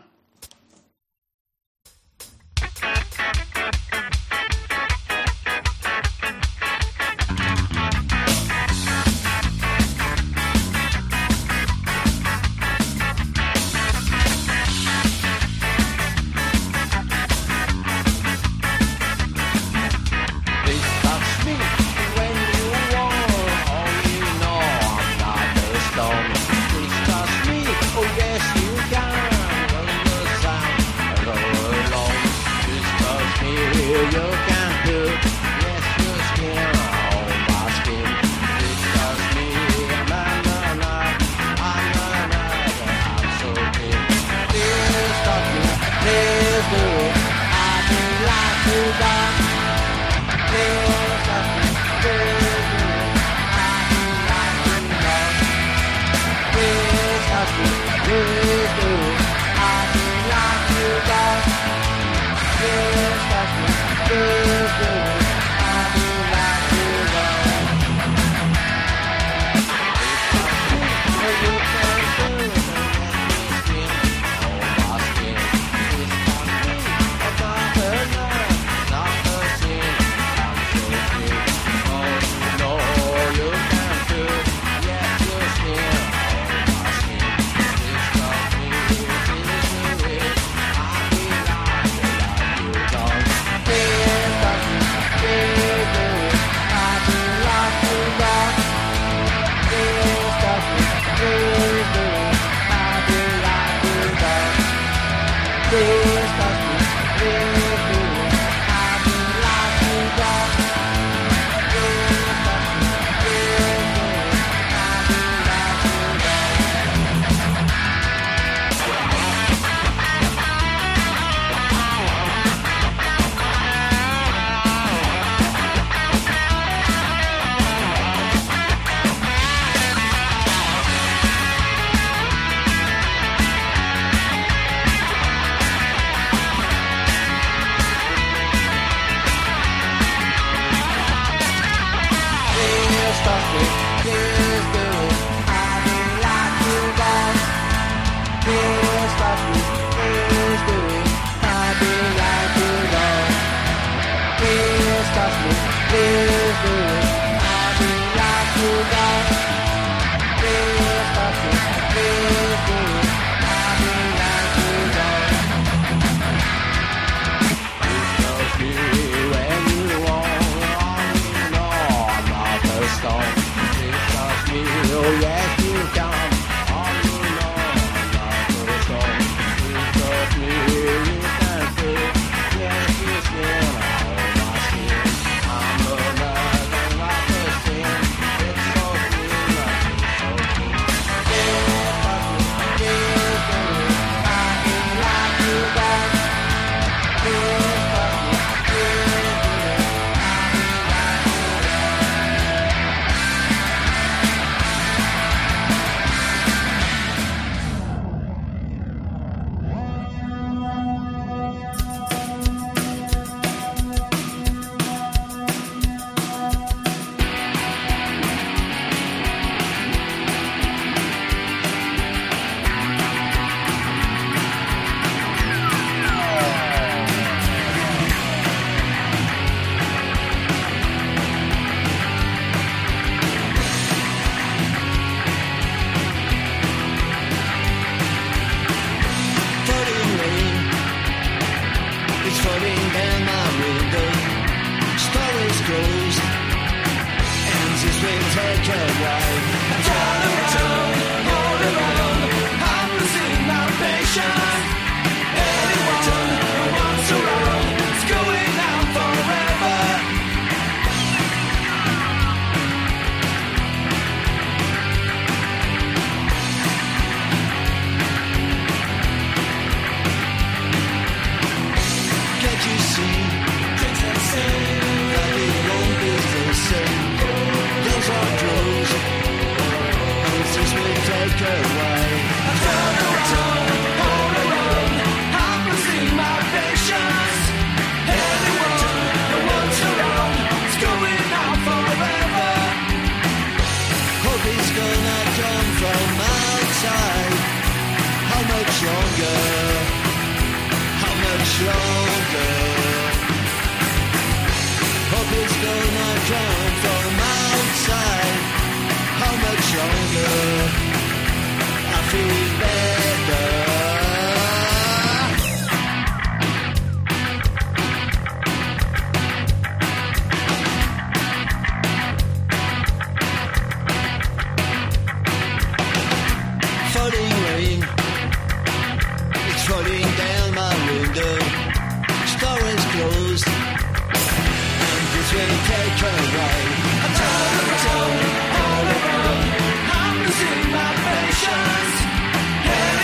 take away. I turn around, all around, I'm losing my patience. Anyone who wants around is going out forever. Can't you see? Drinks and sing. That it won't be the same. Those are drugs. And this will take away. I turn around, all around. I'm losing my patience. Anyone who wants around is going out forever. Hope is gonna come from outside. How much longer? How much longer? Hope is gonna come from outside. How much longer? I feel better. Falling rain, it's falling down my window. Store is closed, and this will take away. I turn around, all around, I'm losing my patience.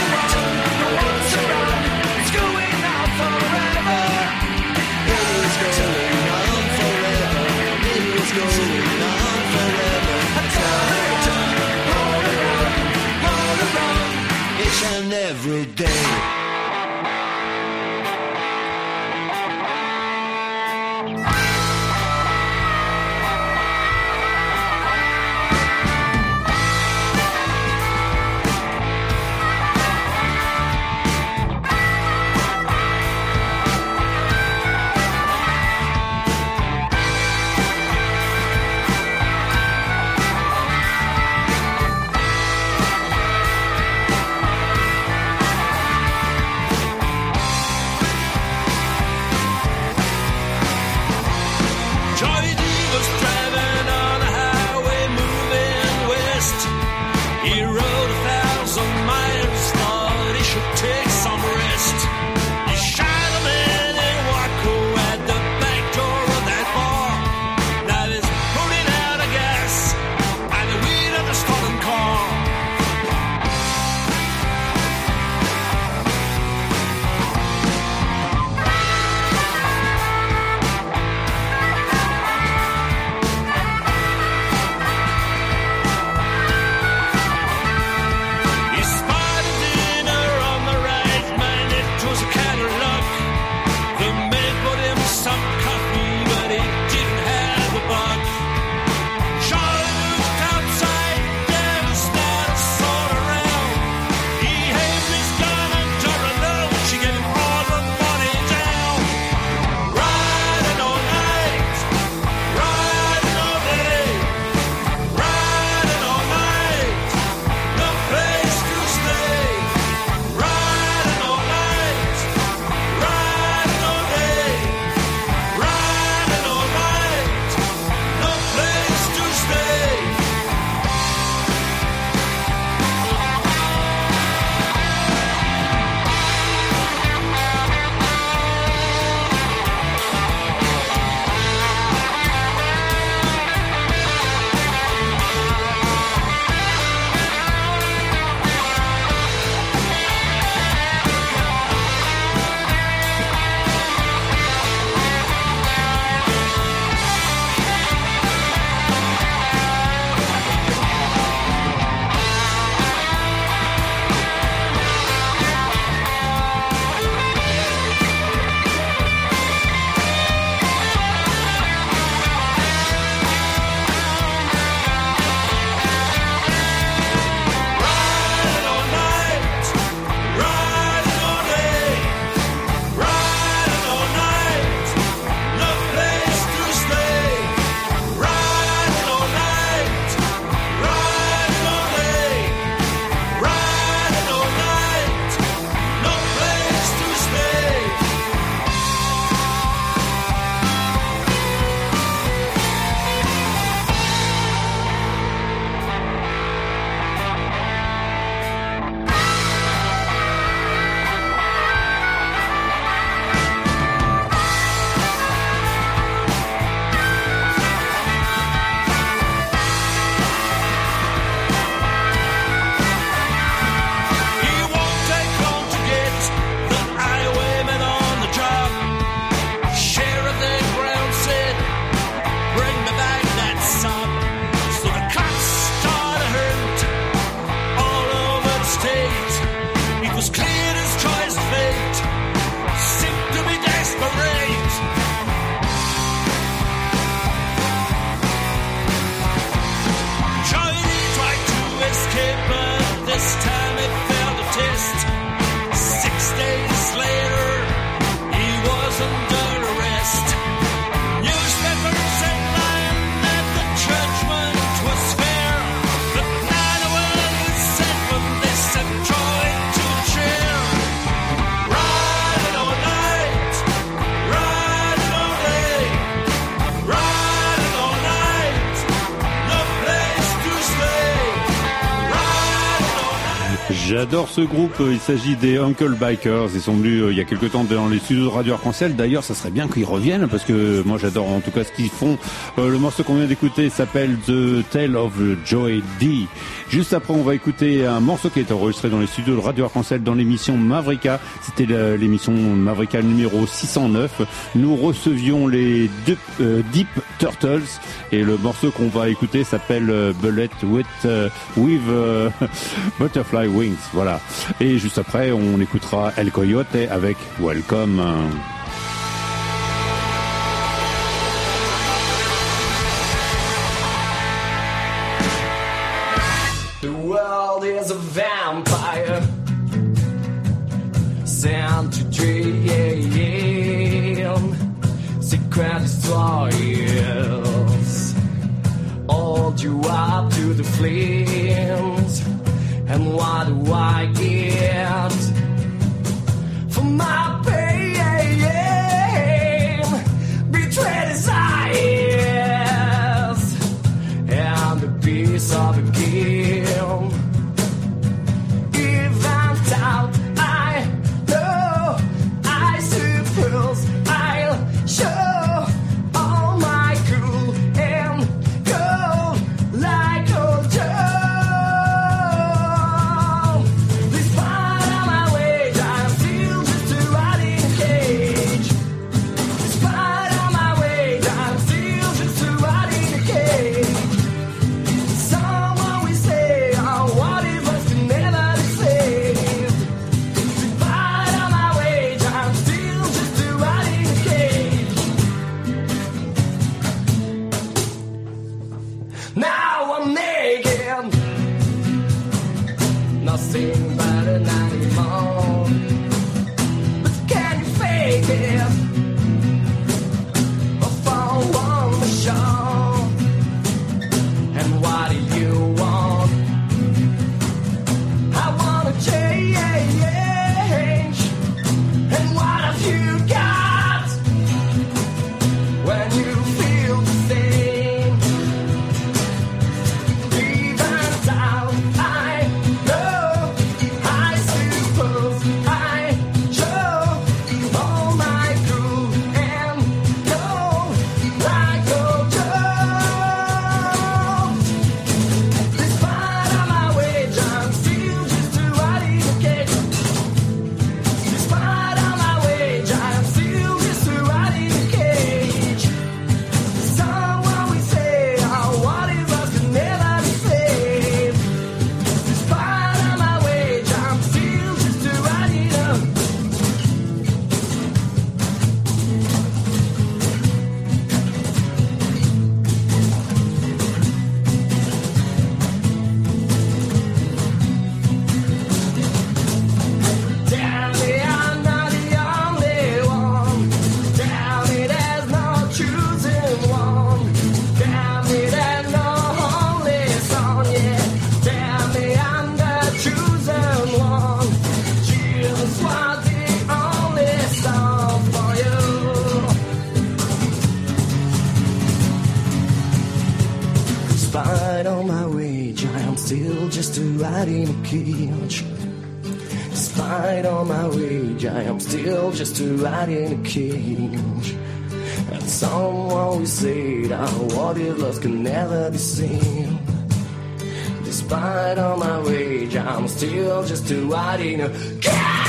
J'adore ce groupe, il s'agit des Uncle Bikers, ils sont venus euh, il y a quelque temps dans les studios de Radio Arc-en-Ciel. D'ailleurs, ça serait bien qu'ils reviennent parce que moi j'adore en tout cas ce qu'ils font. Euh, le morceau qu'on vient d'écouter s'appelle The Tale of Joey D. Juste après, on va écouter un morceau qui a été enregistré dans les studios de Radio Arc-en-Ciel dans l'émission Mavrika. C'était la, l'émission Mavrika numéro six cent neuf. Nous recevions les Deep, euh, Deep Turtles et le morceau qu'on va écouter s'appelle euh, Bullet with, euh, with euh, Butterfly Wings. Voilà. Et juste après, on écoutera El Coyote avec Welcome. The world is a vampire sent to dream. Secret destroyers hold you up to the flames. And what do I get for my pain? Betrayed desires and the piece of a game. Even doubt, I know, I suppose I'll show all my cool and gold like old Joe. Nothing but an animal. But can you fake it? Or for one more show? And what do you want? I wanna change. And what have you got? When you feel the same, even down, I Despite all my wage, I am still just a rat in a cage. Despite all my wage, I am still just a rat in a cage. And some always say that what is lost can never be seen. Despite all my wage, I'm still just a rat in a cage.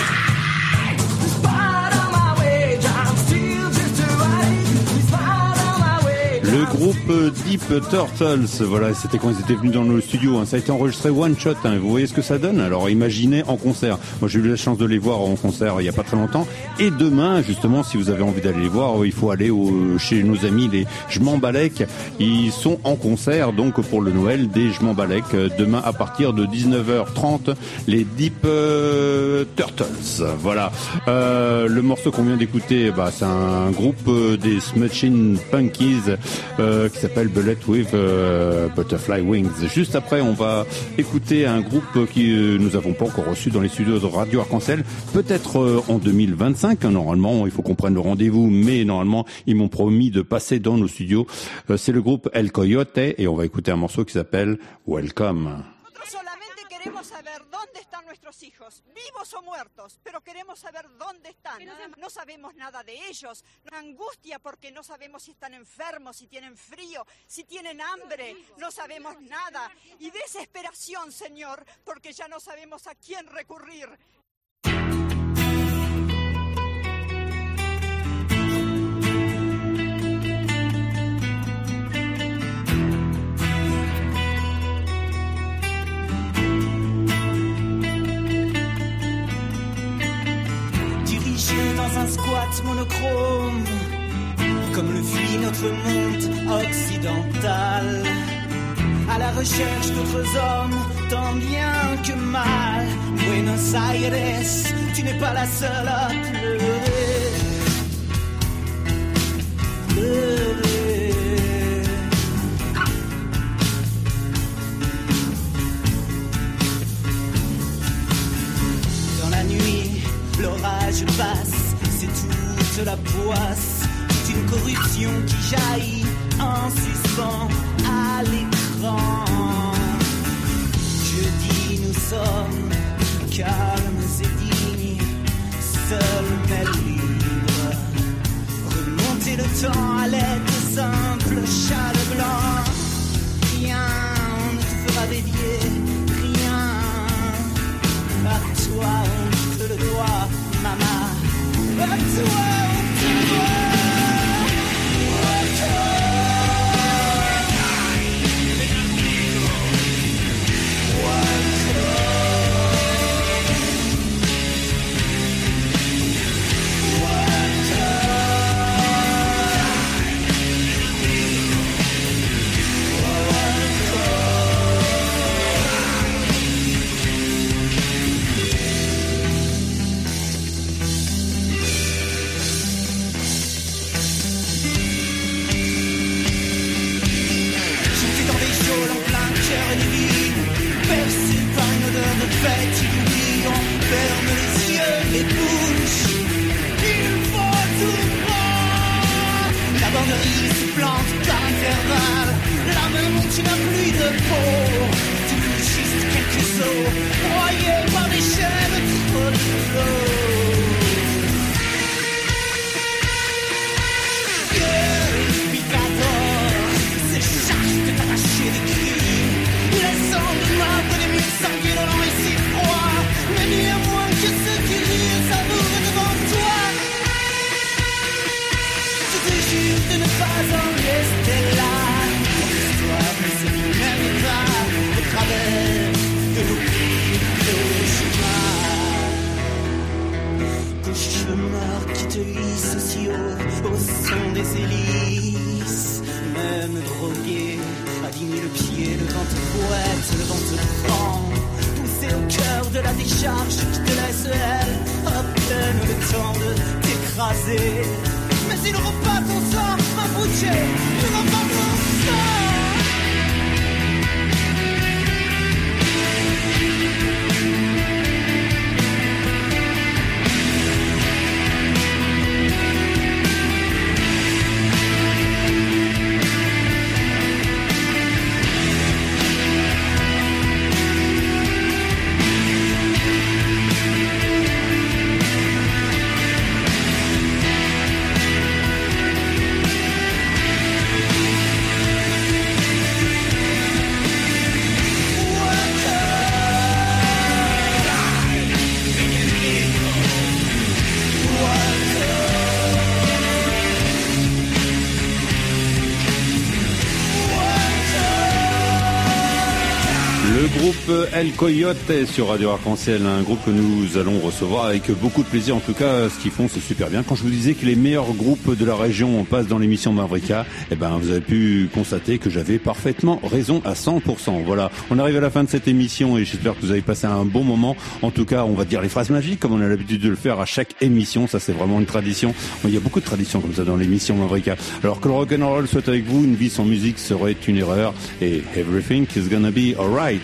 Le groupe Deep Turtles, voilà, c'était quand ils étaient venus dans nos studios, hein. Ça a été enregistré one shot, hein. Vous voyez ce que ça donne? Alors imaginez en concert. Moi j'ai eu la chance de les voir en concert il y a pas très longtemps. Et demain, justement, si vous avez envie d'aller les voir, il faut aller au, chez nos amis les J'm'embalek. Ils sont en concert donc pour le Noël des J'm'embalek. Demain à partir de dix-neuf heures trente, les Deep euh, Turtles. Voilà. Euh, le morceau qu'on vient d'écouter, bah, c'est un groupe euh, des Smashing Punkies. Euh, qui s'appelle Bullet with euh, Butterfly Wings. Juste après, on va écouter un groupe qui euh, nous avons pas encore reçu dans les studios de Radio Arc-en-Ciel. Peut-être euh, en deux mille vingt-cinq. Normalement, il faut qu'on prenne le rendez-vous, mais normalement, ils m'ont promis de passer dans nos studios. Euh, c'est le groupe El Coyote et on va écouter un morceau qui s'appelle Welcome. Nosotros solamente queremos saber dónde están nuestros nuestros hijos, vivos o muertos, pero queremos saber dónde están. No sabemos nada de ellos. Angustia porque no sabemos si están enfermos, si tienen frío, si tienen hambre. No sabemos nada. Y desesperación, Señor, porque ya no sabemos a quién recurrir. Dans un squat monochrome, comme le fuit notre monde occidental, à la recherche d'autres hommes, tant bien que mal. Buenos Aires, tu n'es pas la seule à pleurer. Pleurer. Dans la nuit, l'orage passe, c'est toute la poisse, toute une corruption qui jaillit en suspens à l'écran. Jeudi, nous sommes calmes et dignes, seuls mais libres. Remonter le temps à l'aide de simples châles blancs. Rien ne te fera dévier, rien. À toi on te le doit, maman. À toi on te le doit. Fête, il on ferme les yeux, les bouches. Il faut tout prendre. La banderie se plante par intervalle. La main monte une pluie de peau. Tout juste quelques os, broyés par des chaînes trop de flot. Que Picador s'écharpe de t'arracher des cris. Laissant de marbre des mille sanguinolents et si froids. Mais néanmoins que ceux qui rient savourent devant toi. Je te jure de ne pas en rester là. L'histoire ne se finit même pas au travers de l'oubli de chemin. Cauchemar qui te hisse aussi haut au son des hélices. Même drogué à dix mille pieds, le vent te fouette, le vent te prend. Poussé au cœur de la décharge qui te laisse elle, à peine le temps de t'écraser. Mais il repas ton sang, un boucher, il repas ton sang. El Coyote sur Radio Arc-en-Ciel, un groupe que nous allons recevoir avec beaucoup de plaisir. En tout cas, ce qu'ils font, c'est super bien. Quand je vous disais que les meilleurs groupes de la région passent dans l'émission Mavrika, eh ben, vous avez pu constater que j'avais parfaitement raison à cent pour cent. Voilà, on arrive à la fin de cette émission et j'espère que vous avez passé un bon moment. En tout cas, on va dire les phrases magiques comme on a l'habitude de le faire à chaque émission. Ça, c'est vraiment une tradition. Il y a beaucoup de traditions comme ça dans l'émission Mavrika. Alors que le rock'n'roll soit avec vous, une vie sans musique serait une erreur. Et everything is gonna be alright.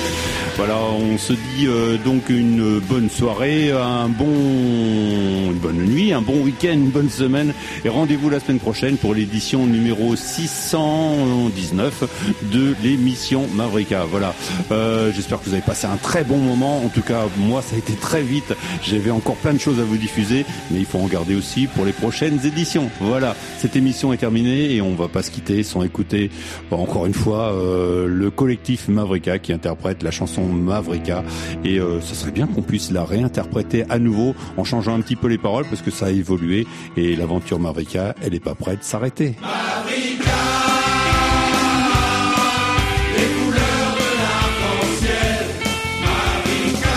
Voilà, on se dit euh, donc une bonne soirée, un bon, une bonne bonne nuit, un bon week-end, une bonne semaine et rendez-vous la semaine prochaine pour l'édition numéro six cent dix-neuf de l'émission Mavrika. Voilà, euh, j'espère que vous avez passé un très bon moment. En tout cas, moi, ça a été très vite. J'avais encore plein de choses à vous diffuser, mais il faut en garder aussi pour les prochaines éditions. Voilà, cette émission est terminée et on va pas se quitter sans écouter encore une fois euh, le collectif Mavrika qui interprète la chanson Mavrika et euh, ce serait bien qu'on puisse la réinterpréter à nouveau en changeant un petit peu les paroles parce que ça a évolué et l'aventure Mavrika, elle est pas prête de s'arrêter. Mavrika, les couleurs de l'arc-en-ciel. Mavrika,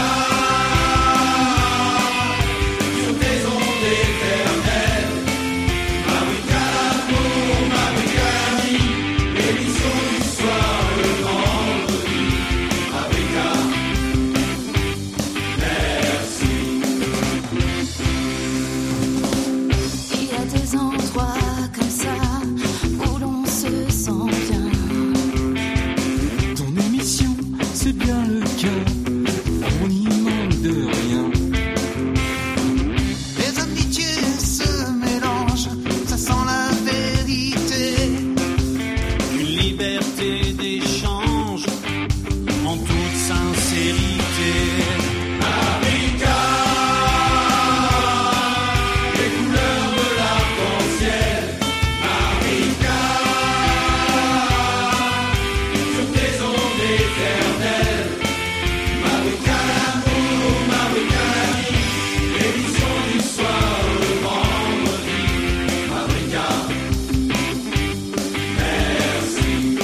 sur tes ondes éternelles. Mavrika l'amour, Mavrika l'ami, l'émission du soir le vendredi. Mavrika, merci. Il y a des endroits comme ça où l'on se sent bien. Ton émission, c'est bien le cas, on n'y manque de rien. Les amitiés se mélangent, ça sent la vérité. Une liberté d'échange en toute sincérité. Mavrika, les couleurs de l'arc-en-ciel. Mavrika, sur tes ondes éternelles. Mavrika l'amour, Mavrika l'ami, l'émission du soir le vendredi. Mavrika, merci.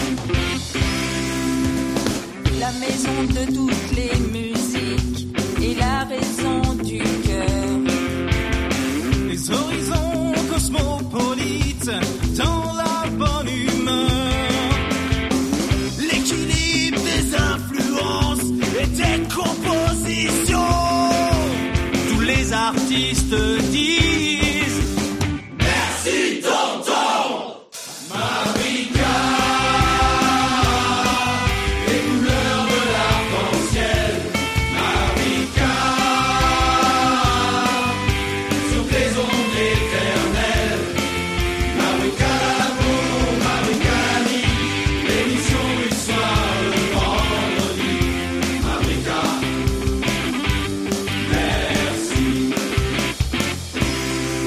La maison de toutes les musiques et la raison du cœur. Les horizons cosmopolites dans la bonne humeur. L'équilibre des influences et des compositions. Tous les artistes disent Merci tonton. Mavrika, les couleurs de l'arc-en-ciel. Mavrika, sur tes ondes éternelles. Mavrika l'amour, Mavrika l'ami, l'émission du soir le vendredi. Mavrika, merci.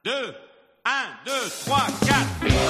deux, un, deux, trois, quatre.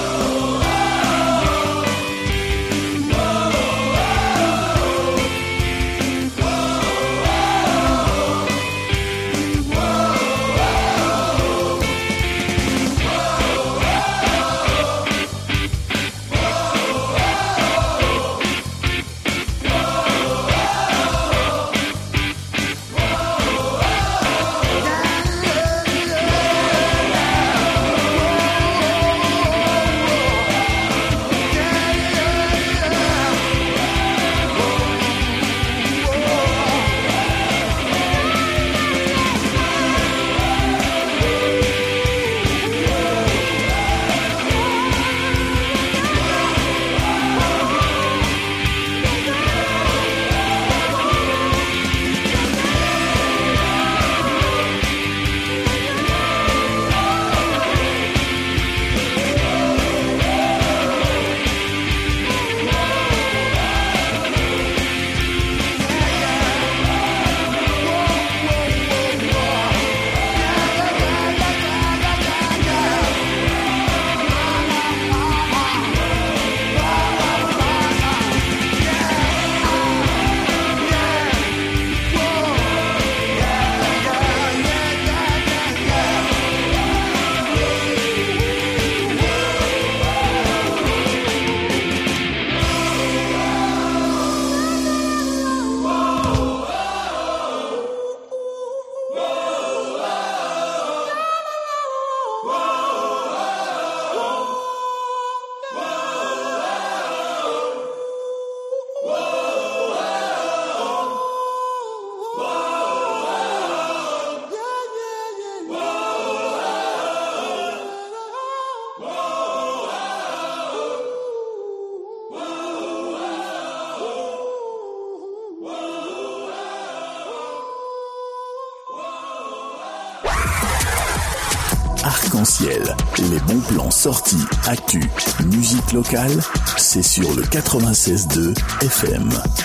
Arc-en-ciel, les bons plans sortis, actu, musique locale, c'est sur le quatre-vingt-seize virgule deux F M.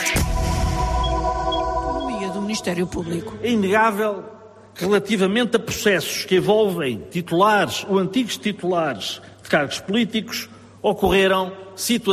Economia do Ministério Público. É inegável que relativamente a processos que envolvem titulares ou antigos titulares de cargos políticos ocorreram situações